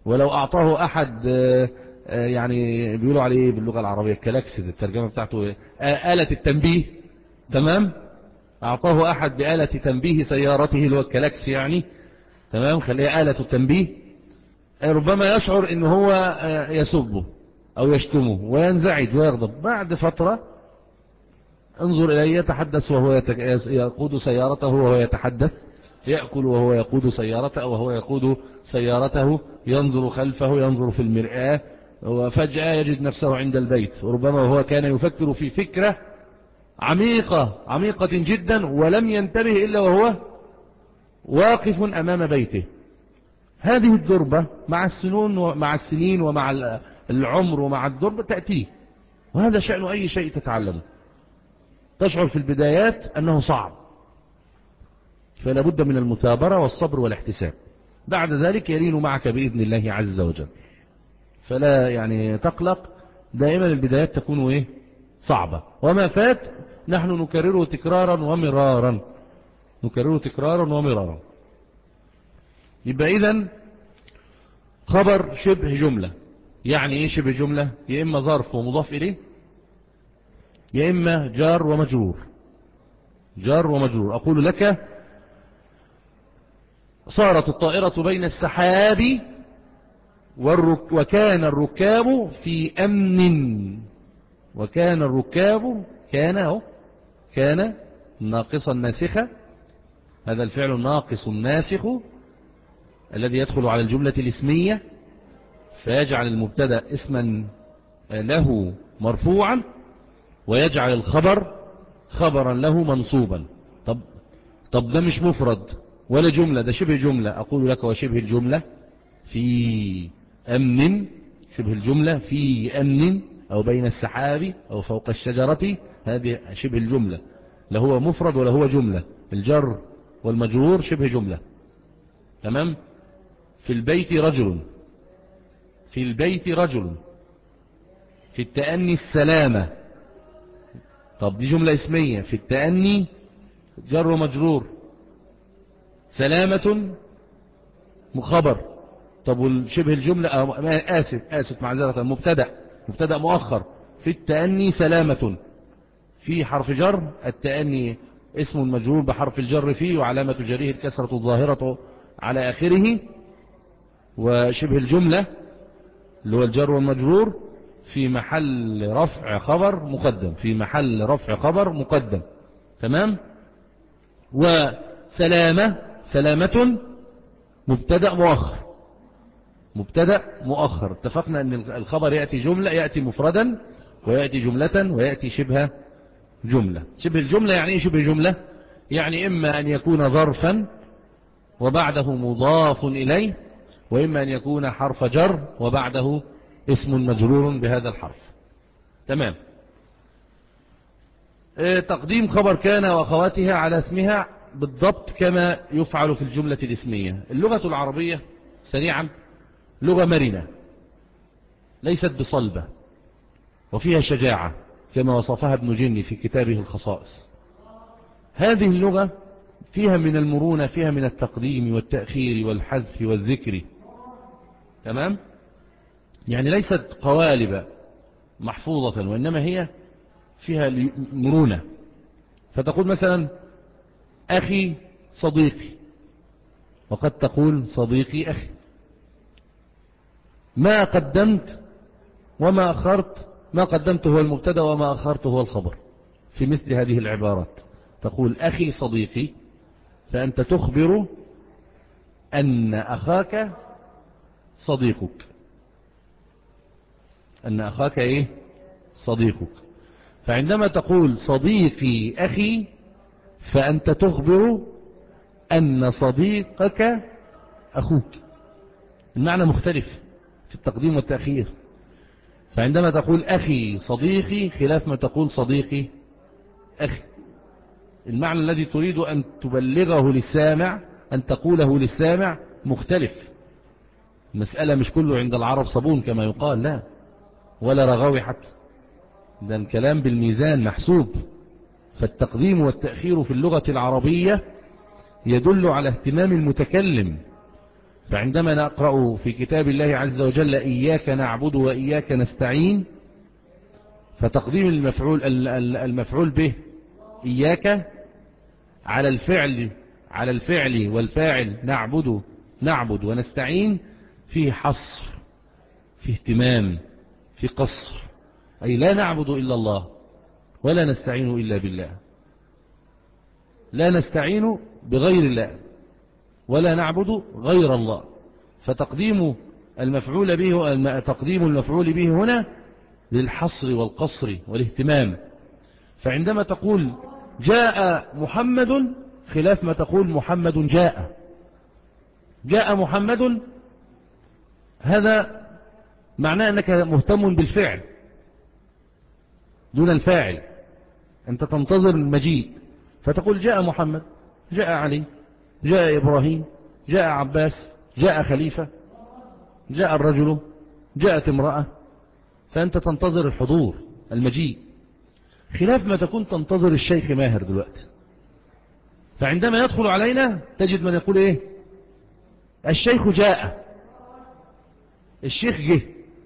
ولو أعطاه أحد يعني بيقولوا عليه باللغة العربية كلاكس، الترجمة بتاعته آلة التنبيه، تمام، أعطاه أحد بآلة تنبيه سيارته اللي هو الكلاكس يعني، تمام، خليها آلة التنبيه، ربما يشعر إن هو يسبه أو يشتمه وينزعج ويغضب. بعد فترة انظر إليه يتحدث وهو يقود سيارته وهو يتحدث، يأكل وهو يقود سيارته وهو يقود سيارته، ينظر خلفه، ينظر في المرآة، وفجأة يجد نفسه عند البيت، وربما هو كان يفكر في فكرة عميقة عميقة جدا ولم ينتبه إلا وهو واقف أمام بيته. هذه الدربة مع السنون ومع السنين ومع العمر ومع الدربة تأتيه، وهذا شأن أي شيء تتعلمه. تشعر في البدايات أنه صعب، فلا بد من المثابرة والصبر والاحتساب، بعد ذلك يلين معك بإذن الله عز وجل. فلا يعني تقلق، دائما البدايات تكون إيه؟ صعبة، وما فات نحن نكرره تكرارا ومرارا، نكرره تكرارا ومرارا. يبقى إذن خبر شبه جملة، يعني إيه شبه جملة؟ يا إما ظرف ومضاف إليه، يا إما جار ومجرور، جار ومجرور. أقول لك صارت الطائرة بين السحاب والرك وكان الركاب في أمن، وكان الركاب كان أهو كان ناقصا ناسخة، هذا الفعل الناقص الناسخ الذي يدخل على الجملة الاسمية فيجعل المبتدا اسما له مرفوعا ويجعل الخبر خبرا له منصوبا. طب طب ده مش مفرد ولا جملة، ده شبه جملة. أقول لك وشبه الجملة في أمن، شبه الجملة في أمن أو بين السحاب أو فوق الشجرة، هذه شبه الجملة، لا هو مفرد ولا هو جملة. الجر والمجرور شبه جملة، تمام. في البيت رجل، في البيت رجل، في التأني السلامة، طب دي جملة اسمية. في التأني جر ومجرور، سلامة مخبر. طب والشبه الجملة آسف آسف معذرة مبتدأ، مبتدأ مؤخر. في التأني سلامة، في حرف جر، التأني اسم مجرور بحرف الجر فيه وعلامة جره الكسرة الظاهرة على آخره. وشبه الجملة اللي هو الجر والمجرور في محل رفع خبر مقدم، في محل رفع خبر مقدم، تمام. وسلامة سلامة مبتدأ مؤخر، مبتدأ مؤخر. اتفقنا ان الخبر يأتي جملة، يأتي مفردا ويأتي جملة ويأتي شبه جملة. شبه الجملة يعني ايه شبه جملة؟ يعني اما ان يكون ظرفا وبعده مضاف اليه، واما ان يكون حرف جر وبعده اسم مجرور بهذا الحرف، تمام. اه تقديم خبر كان واخواتها على اسمها بالضبط كما يفعل في الجملة الاسمية. اللغة العربية سريعا لغة مرنة ليست بصلبة، وفيها شجاعة كما وصفها ابن جني في كتابه الخصائص. هذه اللغة فيها من المرونة، فيها من التقديم والتأخير والحذف والذكر، تمام. يعني ليست قوالب محفوظة، وإنما هي فيها مرونة. فتقول مثلا أخي صديقي، وقد تقول صديقي أخي. ما قدمت وما أخرت، ما قدمت هو المبتدا وما أخرت هو الخبر. في مثل هذه العبارات تقول أخي صديقي، فأنت تخبر أن أخاك صديقك، أن أخاك إيه؟ صديقك. فعندما تقول صديقي أخي فأنت تخبر أن صديقك أخوك. المعنى مختلف في التقديم والتأخير. فعندما تقول أخي صديقي خلاف ما تقول صديقي أخي، المعنى الذي تريد أن تبلغه للسامع، أن تقوله للسامع مختلف. المسألة مش كله عند العرب صابون كما يقال، لا، ولا رغاوي حتى، ده الكلام بالميزان محسوب. فالتقديم والتأخير في اللغة العربية يدل على اهتمام المتكلم فعندما نقرأ في كتاب الله عز وجل إياك نعبد وإياك نستعين، فتقديم المفعول المفعول به إياك على الفعل على الفعل والفاعل نعبد نعبد ونستعين فيه حصر، فيه اهتمام، فيه قصر، أي لا نعبد إلا الله ولا نستعين إلا بالله، لا نستعين بغير الله ولا نعبد غير الله. فتقديم المفعول به تقديم المفعول به هنا للحصر والقصر والاهتمام. فعندما تقول جاء محمد خلاف ما تقول محمد جاء. جاء محمد هذا معناه أنك مهتم بالفعل دون الفاعل، أنت تنتظر المجيء فتقول جاء محمد، جاء علي، جاء إبراهيم، جاء عباس، جاء خليفة، جاء الرجل، جاءت امرأة، فأنت تنتظر الحضور المجيء، خلاف ما تكون تنتظر الشيخ ماهر دلوقتي. فعندما يدخل علينا تجد من يقول ايه؟ الشيخ جاء، الشيخ جه،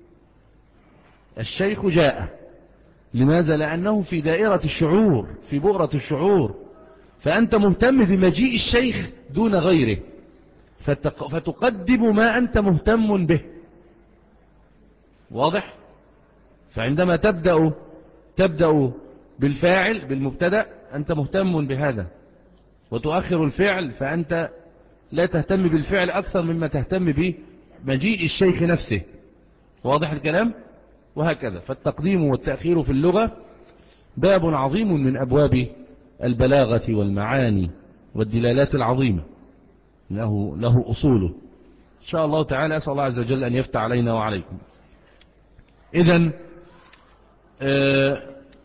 الشيخ جاء. لماذا؟ لأنه في دائرة الشعور، في بؤرة الشعور، فأنت مهتم بمجيء الشيخ دون غيره، فتقدم ما أنت مهتم به. واضح؟ فعندما تبدأ تبدأ بالفاعل بالمبتدأ أنت مهتم بهذا، وتؤخر الفعل فأنت لا تهتم بالفعل أكثر مما تهتم بمجيء الشيخ نفسه. واضح الكلام؟ وهكذا. فالتقديم والتأخير في اللغة باب عظيم من أبواب البلاغة والمعاني والدلالات العظيمة، له, له أصوله. إن شاء الله تعالى أسأل الله عز وجل أن يفتح علينا وعليكم. إذن آه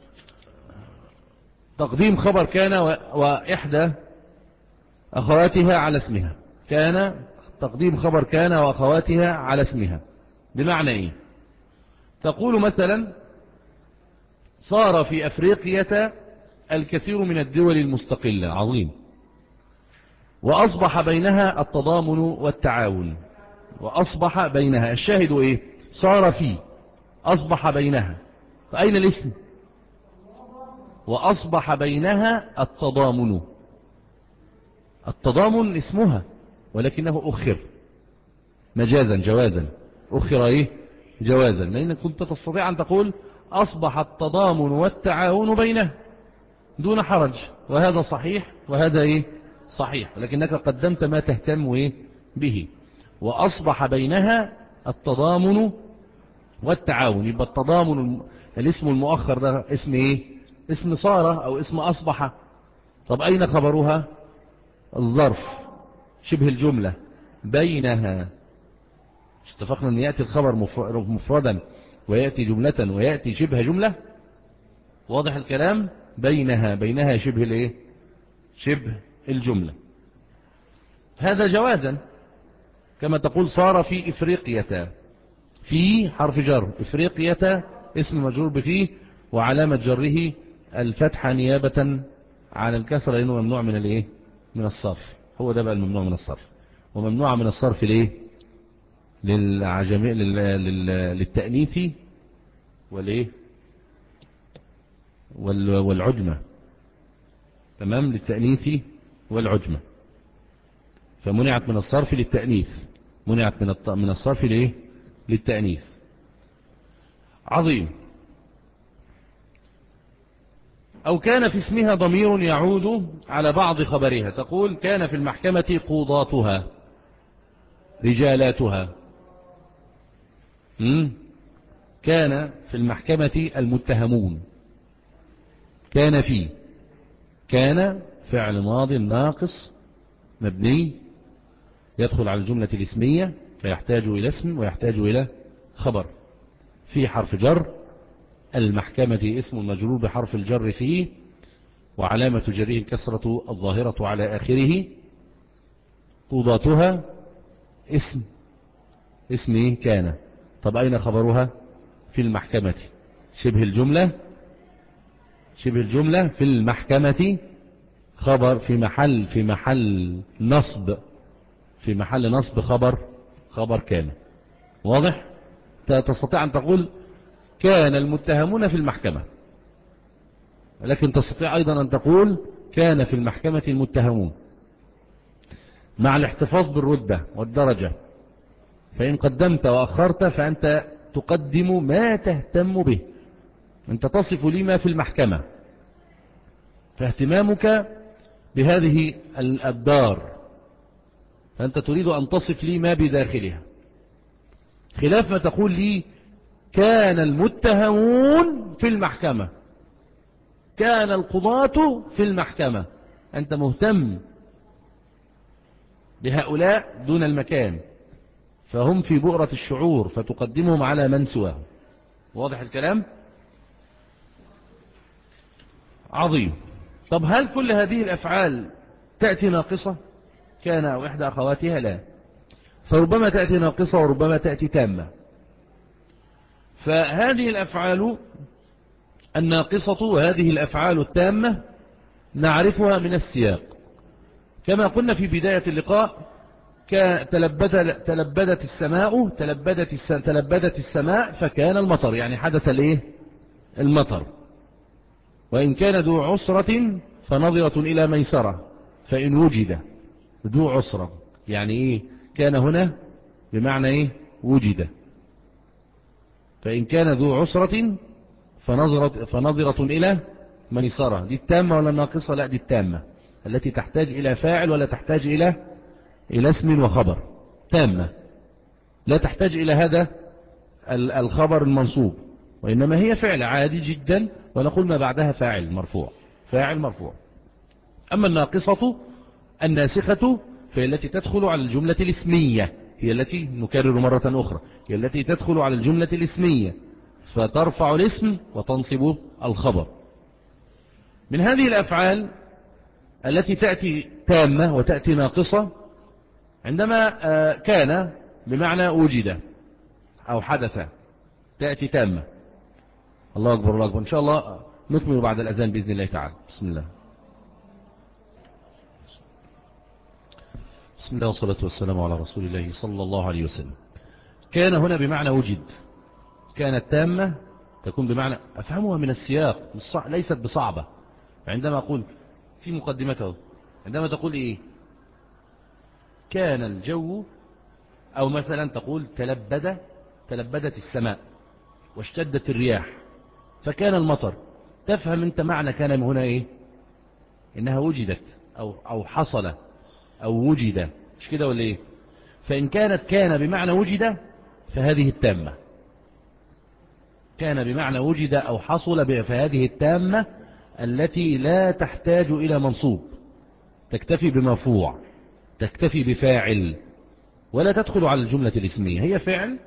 تقديم خبر كان وإحدى أخواتها على اسمها. كان تقديم خبر كان وأخواتها على اسمها بمعنى إيه؟ تقول مثلا صار في أفريقيا الكثير من الدول المستقلة، عظيم، وأصبح بينها التضامن والتعاون، وأصبح بينها، الشاهد إيه؟ صار في، أصبح بينها، فأين الاسم؟ وأصبح بينها التضامن. التضامن اسمها ولكنه أخر مجازا جوازا، أخر إيه؟ جوازا، لأن كنت تستطيع أن تقول أصبح التضامن والتعاون بينها دون حرج، وهذا صحيح وهذا إيه؟ صحيح، لكنك قدمت ما تهتم إيه؟ به. وأصبح بينها التضامن والتعاون، يبقى التضامن الاسم المؤخر ده اسم إيه؟ اسم صار أو اسم أصبح. طب أين خبرها؟ الظرف شبه الجملة بينها. اتفقنا أن يأتي الخبر مفردا ويأتي جملة ويأتي شبه جملة. واضح الكلام؟ بينها، بينها شبه الايه؟ شبه الجملة. هذا جوازا، كما تقول صار في إفريقيا، في حرف جر، إفريقيا اسم مجرور بفيه وعلامة جره الفتحة نيابة عن الكسر لأنه ممنوع من الايه؟ من الصرف. هو ده بقى الممنوع من الصرف. وممنوع من الصرف ليه؟ للعجمي للتأنيث والايه؟ والعجمة. تمام؟ للتأنيث والعجمة، فمنعت من الصرف للتأنيث، منعت من من الصرف ليه؟ للتأنيث. عظيم. أو كان في اسمها ضمير يعود على بعض خبرها، تقول كان في المحكمة قضاتها رجالاتها. مم؟ كان في المحكمة المتهمون. كان في، كان فعل ماض ناقص مبني يدخل على الجملة الاسمية فيحتاج إلى اسم ويحتاج إلى خبر. في حرف جر، المحكمة اسم مجرور بحرف الجر فيه وعلامة جره الكسرة الظاهرة على آخره. قضاتها اسم، اسم كان. طب أين خبرها؟ في المحكمة، شبه الجملة، شبه الجملة في المحكمة خبر في محل في محل نصب في محل نصب خبر خبر كان. واضح؟ تستطيع أن تقول كان المتهمون في المحكمة، لكن تستطيع أيضا أن تقول كان في المحكمة المتهمون، مع الاحتفاظ بالرتبة والدرجة. فإن قدمت وأخرت فأنت تقدم ما تهتم به، أنت تصف لي ما في المحكمة، فاهتمامك بهذه الدار، فأنت تريد أن تصف لي ما بداخلها، خلاف ما تقول لي كان المتهمون في المحكمة، كان القضاة في المحكمة. أنت مهتم بهؤلاء دون المكان، فهم في بؤرة الشعور فتقدمهم على من سواهم. واضح الكلام؟ عظيم. طب هل كل هذه الأفعال تأتي ناقصة كان أو إحدى أخواتها؟ لا، فربما تأتي ناقصة وربما تأتي تامة. فهذه الأفعال الناقصة وهذه الأفعال التامة نعرفها من السياق، كما قلنا في بداية اللقاء: تلبدت, تلبدت السماء تلبدت, تلبدت السماء فكان المطر، يعني حدث الايه؟ المطر. وإن كان ذو عسرة فنظرة إلى ميسرة فإن وجد. ذو عسرة يعني ايه؟ كان هنا بمعنى ايه؟ وجد. فإن كان ذو عسرة فنظرة, فنظرة إلى ميسرة. دي التامة ولا الناقصة؟ لا، دي التامة التي تحتاج إلى فاعل ولا تحتاج إلى إلى اسم وخبر. تامة لا تحتاج إلى هذا الخبر المنصوب، وإنما هي فعل عادي جدا، ونقول ما بعدها فاعل مرفوع، فاعل مرفوع. أما الناقصة الناسخة فهي التي تدخل على الجملة الاسمية، هي التي نكرر مرة أخرى، هي التي تدخل على الجملة الاسمية فترفع الاسم وتنصب الخبر. من هذه الأفعال التي تأتي تامة وتأتي ناقصة عندما كان بمعنى وجد أو حدث تأتي تامة. الله أكبر الله أكبر. إن شاء الله نكمل بعد الأذان بإذن الله تعالى. بسم الله بسم الله والصلاة والسلام على رسول الله صلى الله عليه وسلم. كان هنا بمعنى وجد، كانت تامة تكون بمعنى، أفهمها من السياق، ليست بصعبة. عندما أقول في مقدمته، عندما تقول إيه؟ كان الجو، أو مثلا تقول تلبد تلبدت السماء واشتدت الرياح فكان المطر، تفهم أنت معنى كان هنا إيه؟ إنها وجدت أو, أو حصل أو وجد، مش كده ولا إيه؟ فإن كانت كان بمعنى وجد فهذه التامة، كان بمعنى وجد أو حصل فهذه التامة التي لا تحتاج إلى منصوب، تكتفي بمرفوع، تكتفي بفاعل، ولا تدخل على الجملة الاسمية. هي فعل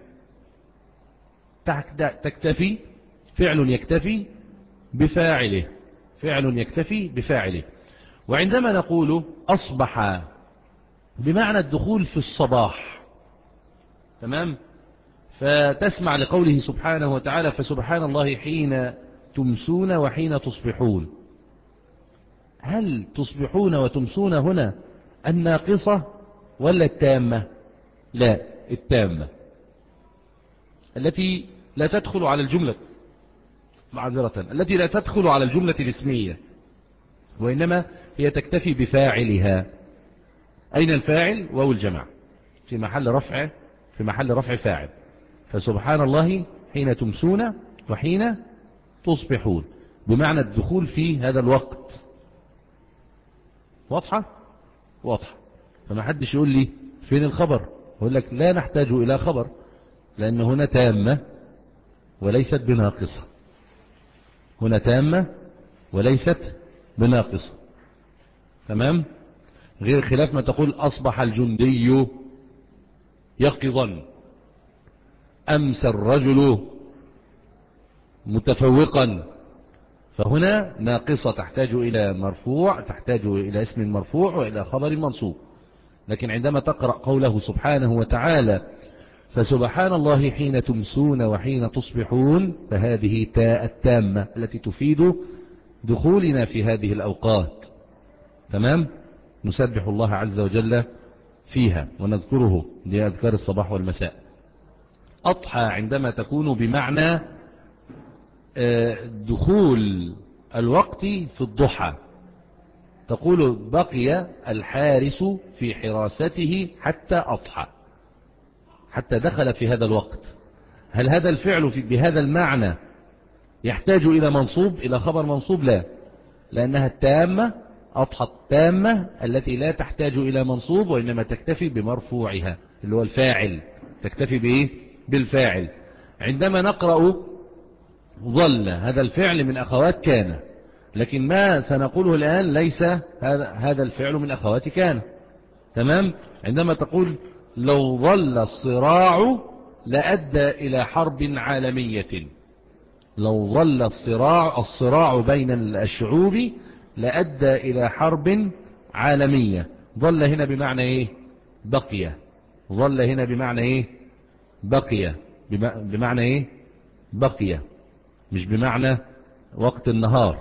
تكتفي، فعل يكتفي بفاعله، فعل يكتفي بفاعله. وعندما نقول أصبح بمعنى الدخول في الصباح، تمام؟ فتسمع لقوله سبحانه وتعالى: فسبحان الله حين تمسون وحين تصبحون. هل تصبحون وتمسون هنا الناقصة ولا التامة؟ لا، التامة التي لا تدخل على الجملة، معذرة، التي لا تدخل على الجملة الاسمية، وإنما هي تكتفي بفاعلها. أين الفاعل؟ واو الجماعة في محل رفع، في محل رفع فاعل. فسبحان الله حين تمسون وحين تصبحون بمعنى الدخول في هذا الوقت. واضحة؟ واضحة. فما حدش يقول لي فين الخبر، يقول لك لا نحتاج إلى خبر، لأن هنا تامة وليست بناقصة، هنا تامة وليست بناقصة. تمام؟ غير خلاف ما تقول أصبح الجندي يقظا، أمس الرجل متفوقا، فهنا ناقصة تحتاج إلى مرفوع، تحتاج إلى اسم مرفوع وإلى خبر منصوب. لكن عندما تقرأ قوله سبحانه وتعالى: فسبحان الله حين تمسون وحين تصبحون، فهذه تاء التامة التي تفيد دخولنا في هذه الأوقات. تمام؟ نسبح الله عز وجل فيها ونذكره لأذكار الصباح والمساء. أضحى عندما تكون بمعنى دخول الوقت في الضحى، تقول بقي الحارس في حراسته حتى أضحى، حتى دخل في هذا الوقت. هل هذا الفعل في بهذا المعنى يحتاج إلى منصوب، إلى خبر منصوب؟ لا، لأنها التامة، أضحى التامة التي لا تحتاج إلى منصوب وإنما تكتفي بمرفوعها اللي هو الفاعل، تكتفي بإيه؟ بالفاعل. عندما نقرأ ظل، هذا الفعل من أخوات كان، لكن ما سنقوله الآن ليس هذا هذا الفعل من أخوات كان. تمام؟ عندما تقول لو ظل الصراع لأدى إلى حرب عالمية، لو ظل الصراع الصراع بين الشعوب لأدى إلى حرب عالمية. ظل هنا بمعنى إيه؟ بقي. ظل هنا بمعنى إيه؟ بقي. بمعنى إيه؟ بقي، مش بمعنى وقت النهار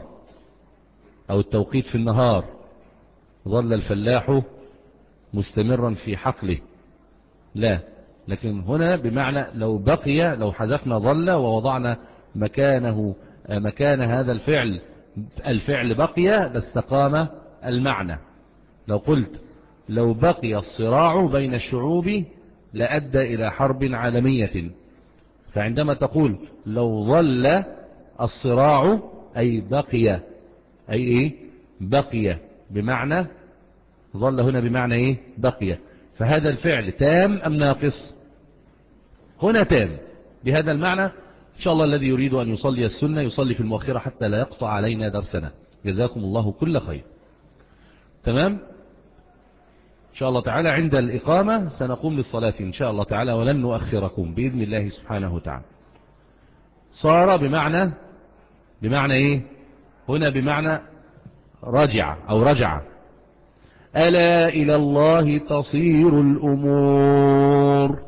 أو التوقيت في النهار. ظل الفلاح مستمرا في حقله، لا، لكن هنا بمعنى لو بقي، لو حذفنا ظل ووضعنا مكانه مكان هذا الفعل الفعل بقي لاستقام المعنى. لو قلت لو بقي الصراع بين الشعوب لأدى إلى حرب عالمية، فعندما تقول لو ظل الصراع أي بقي، أي إيه؟ بقي بمعنى ظل هنا بمعنى إيه؟ بقي. فهذا الفعل تام أم ناقص؟ هنا تام بهذا المعنى. إن شاء الله الذي يريد أن يصلي السنة يصلي في المؤخرة حتى لا يقطع علينا درسنا. جزاكم الله كل خير. تمام؟ إن شاء الله تعالى عند الإقامة سنقوم للصلاة إن شاء الله تعالى، ولن نؤخركم بإذن الله سبحانه وتعالى. صار بمعنى بمعنى إيه؟ هنا بمعنى رجع أو رجع. ألا إلى الله تصير الأمور،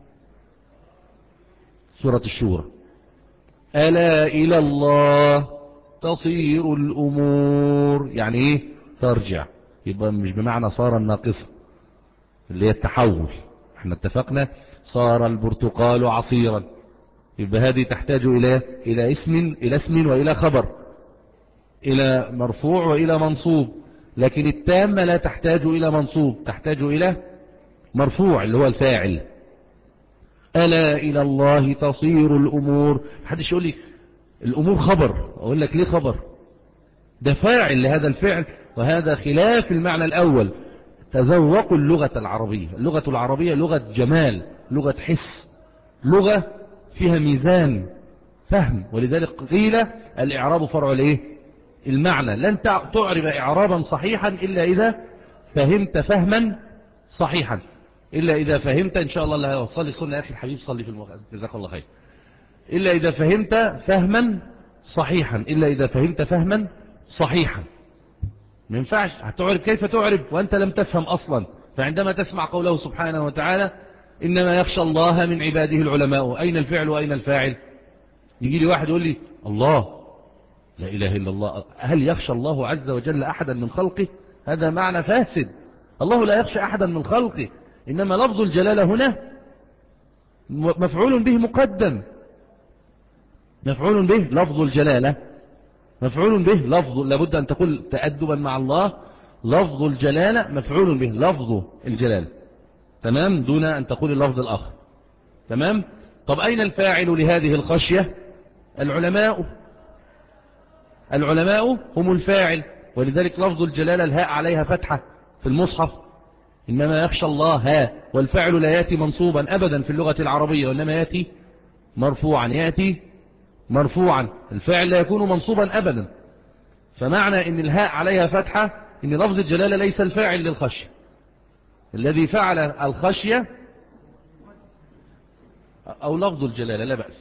سورة الشورى. ألا إلى الله تصير الأمور، يعني إيه؟ ترجع. يبقى مش بمعنى صار الناقصة اللي هي التحول. احنا اتفقنا صار البرتقال عصيرا، يبقى هذه تحتاج إلى إلى اسم إلى اسم وإلى خبر، إلى مرفوع وإلى منصوب. لكن التامة لا تحتاج إلى منصوب، تحتاج إلى مرفوع اللي هو الفاعل. ألا إلى الله تصير الأمور. محدش يقول لي الأمور خبر، أقول لك ليه خبر؟ ده فاعل لهذا الفعل، وهذا خلاف المعنى الأول. تذوقوا اللغة العربية. اللغة العربية لغة جمال، لغة حس، لغة فيها ميزان فهم، ولذلك قيل الإعراب فرع الإيه؟ المعنى. لن تعرب إعرابا صحيحا إلا إذا فهمت فهما صحيحا، إلا إذا فهمت إن شاء الله اللي هيوصلي السنة يا أخي الحبيب صلي في المغرب جزاك الله خير، إلا إذا فهمت فهما صحيحا، إلا إذا فهمت فهما صحيحا. ما ينفعش هتعرب، كيف تعرب وأنت لم تفهم أصلا؟ فعندما تسمع قوله سبحانه وتعالى إنما يخشى الله من عباده العلماء، أين الفعل وأين الفاعل؟ يجي لي واحد يقول لي الله، لا إله إلا الله، هل يخشى الله عز وجل أحدا من خلقه؟ هذا معنى فاسد. الله لا يخشى أحدا من خلقه، إنما لفظ الجلالة هنا مفعول به مقدم، مفعول به لفظ الجلالة، مفعول به لفظ، لابد أن تقول تأدبا مع الله لفظ الجلالة مفعول به لفظ الجلالة، تمام، دون أن تقول اللفظ الآخر. تمام. طب أين الفاعل لهذه الخشية؟ العلماء، العلماء هم الفاعل، ولذلك لفظ الجلالة الهاء عليها فتحة في المصحف، إنما يخشى الله ها، والفاعل لا يأتي منصوبا أبدا في اللغة العربية، وإنما يأتي مرفوعا، يأتي مرفوعا، الفاعل لا يكون منصوبا أبدا. فمعنى إن الهاء عليها فتحة إن لفظ الجلالة ليس الفاعل للخشية، الذي فعل الخشية أو لفظ الجلالة لا بأس.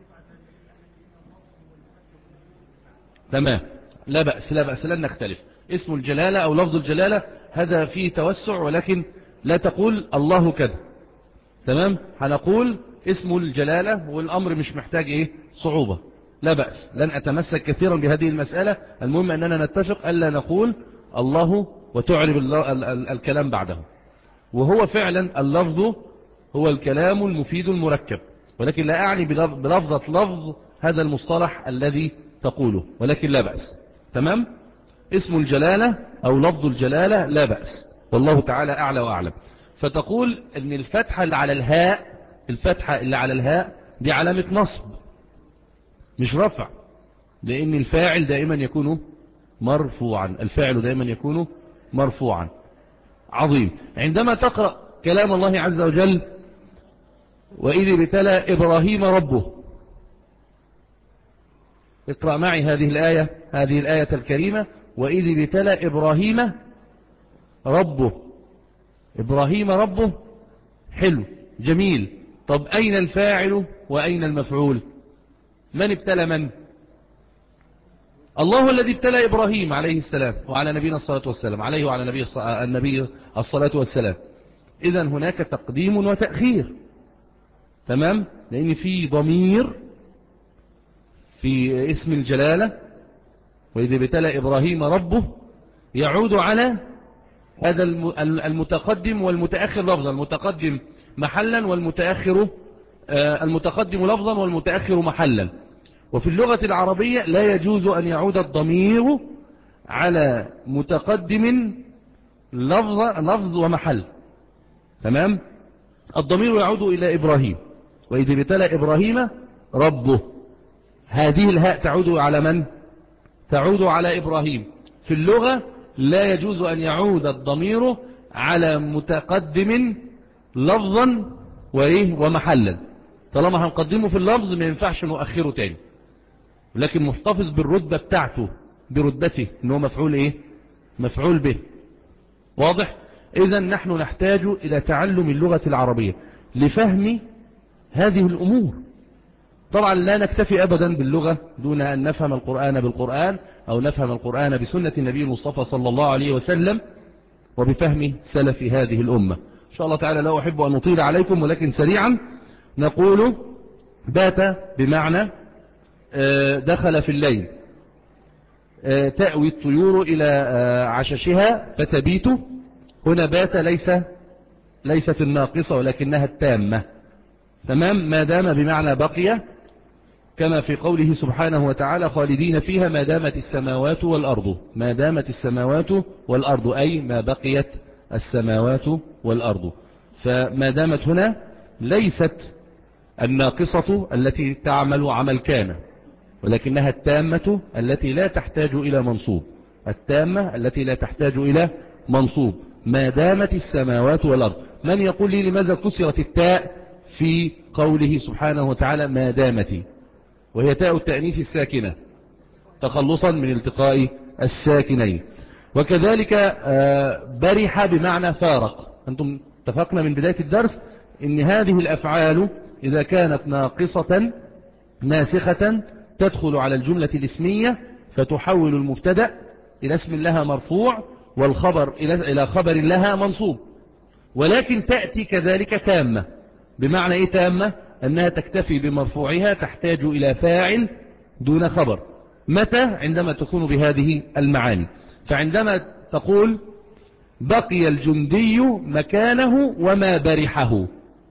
تمام، لا بأس لا بأس لن نختلف. اسم الجلالة أو لفظ الجلالة هذا فيه توسع، ولكن لا تقول الله كذا. تمام، هنقول اسم الجلالة والأمر مش محتاج إيه صعوبة، لا بأس. لن أتمسك كثيرا بهذه المسألة، المهم أننا نتفق ألا نقول الله وتعرب ال ال ال الكلام بعده. وهو فعلا اللفظ هو الكلام المفيد المركب، ولكن لا أعني بلفظة لفظ هذا المصطلح الذي تقوله، ولكن لا بأس. تمام؟ اسم الجلالة أو لفظ الجلالة لا بأس، والله تعالى أعلى وأعلم. فتقول أن الفتحة اللي على الهاء، الفتحة اللي على الهاء دي علامة نصب مش رفع، لأن الفاعل دائما يكون مرفوعا، الفاعل دائما يكون مرفوعا. عظيم. عندما تقرأ كلام الله عز وجل وإذ ابتلى إبراهيم ربه، اقرأ معي هذه الآية، هذه الآية الكريمة، وإذ ابتلى إبراهيم ربه. إبراهيم ربه، حلو جميل. طب أين الفاعل وأين المفعول؟ من ابتلى من؟ الله الذي ابتلى إبراهيم عليه السلام وعلى نبينا الصلاة والسلام، عليه وعلى نبي النبي الصلاة والسلام. إذن هناك تقديم وتأخير. تمام؟ لأن في ضمير في اسم الجلالة وإذا ابتلى إبراهيم ربه يعود على هذا المتقدم والمتأخر لفظا، المتقدم محلا والمتأخر المتقدم لفظا والمتأخر محلا. وفي اللغة العربية لا يجوز أن يعود الضمير على متقدم لفظ, لفظ ومحل. تمام؟ الضمير يعود إلى إبراهيم، وإذا ابتلى إبراهيم ربه، هذه الهاء تعود على من؟ تعود على إبراهيم. في اللغة لا يجوز أن يعود الضمير على متقدم لفظا وإيه ومحلا. طالما هنقدمه في اللفظ ما ينفعش نؤخره تاني، لكن محتفظ بالرتبة بتاعته، برتبته انه مفعول ايه؟ مفعول به. واضح؟ اذا نحن نحتاج الى تعلم اللغة العربية لفهم هذه الامور. طبعا لا نكتفي ابدا باللغة دون ان نفهم القرآن بالقرآن، او نفهم القرآن بسنة النبي المصطفى صلى الله عليه وسلم وبفهم سلف هذه الامة. ان شاء الله تعالى لا احب ان اطيل عليكم، ولكن سريعا نقول بات بمعنى دخل في الليل، تأوي الطيور إلى عششها فتبيت. هنا بات ليس ليست الناقصة ولكنها التامة. تمام؟ ما دام بمعنى بقي، كما في قوله سبحانه وتعالى خالدين فيها ما دامت السماوات والأرض. ما دامت السماوات والأرض أي ما بقيت السماوات والأرض. فما دامت هنا ليست الناقصة التي تعمل عمل كان، ولكنها التامة التي لا تحتاج إلى منصوب، التامة التي لا تحتاج إلى منصوب. ما دامت السماوات والأرض. من يقول لي لماذا كسرت التاء في قوله سبحانه وتعالى ما دامت، وهي تاء التأنيث الساكنة تخلصا من التقاء الساكنين. وكذلك برح بمعنى فارق. أنتم اتفقنا من بداية الدرس إن هذه الأفعال إذا كانت ناقصة ناسخة تدخل على الجملة الاسمية فتحول المبتدأ إلى اسم لها مرفوع والخبر إلى خبر لها منصوب. ولكن تأتي كذلك تامة. بمعنى إيه تامة؟ أنها تكتفي بمرفوعها، تحتاج إلى فاعل دون خبر. متى؟ عندما تكون بهذه المعاني. فعندما تقول بقي الجندي مكانه وما برحه،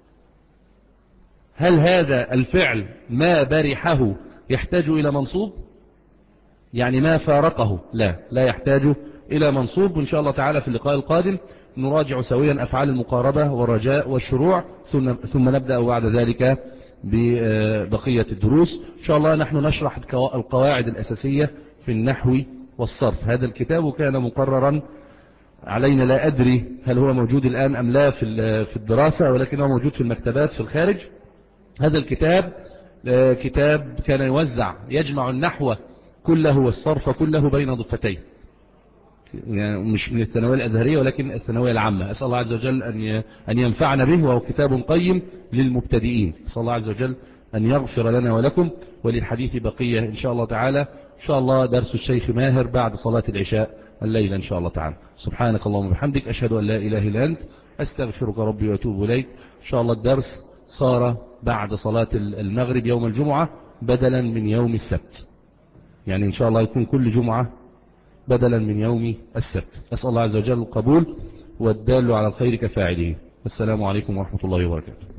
هل هذا الفعل ما برحه يحتاج إلى منصوب؟ يعني ما فارقه؟ لا، لا يحتاج إلى منصوب. وإن شاء الله تعالى في اللقاء القادم نراجع سويا أفعال المقاربة والرجاء والشروع، ثم نبدأ بعد ذلك ببقية الدروس. إن شاء الله نحن نشرح القواعد الأساسية في النحو والصرف. هذا الكتاب كان مقررا علينا، لا أدري هل هو موجود الآن أم لا في الدراسة، ولكنه موجود في المكتبات في الخارج. هذا الكتاب كتاب كان يوزع يجمع النحو كله والصرف كله بين ضفتين، يعني مش من الثانوية الأزهرية ولكن الثانوية العامة. أسأل الله عز وجل أن أن ينفعنا به، وهو كتاب قيم للمبتدئين. أسأل الله عز وجل أن يغفر لنا ولكم، وللحديث بقية إن شاء الله تعالى. إن شاء الله درس الشيخ ماهر بعد صلاة العشاء الليلة إن شاء الله تعالى. سبحانك اللهم وبحمدك، أشهد أن لا إله إلا أنت، أستغفرك ربي وأتوب إليك. إن شاء الله الدرس صار بعد صلاة المغرب يوم الجمعة بدلا من يوم السبت، يعني إن شاء الله يكون كل جمعة بدلا من يوم السبت. أسأل الله عز وجل القبول والدال على الخير كفاعله. السلام عليكم ورحمة الله وبركاته.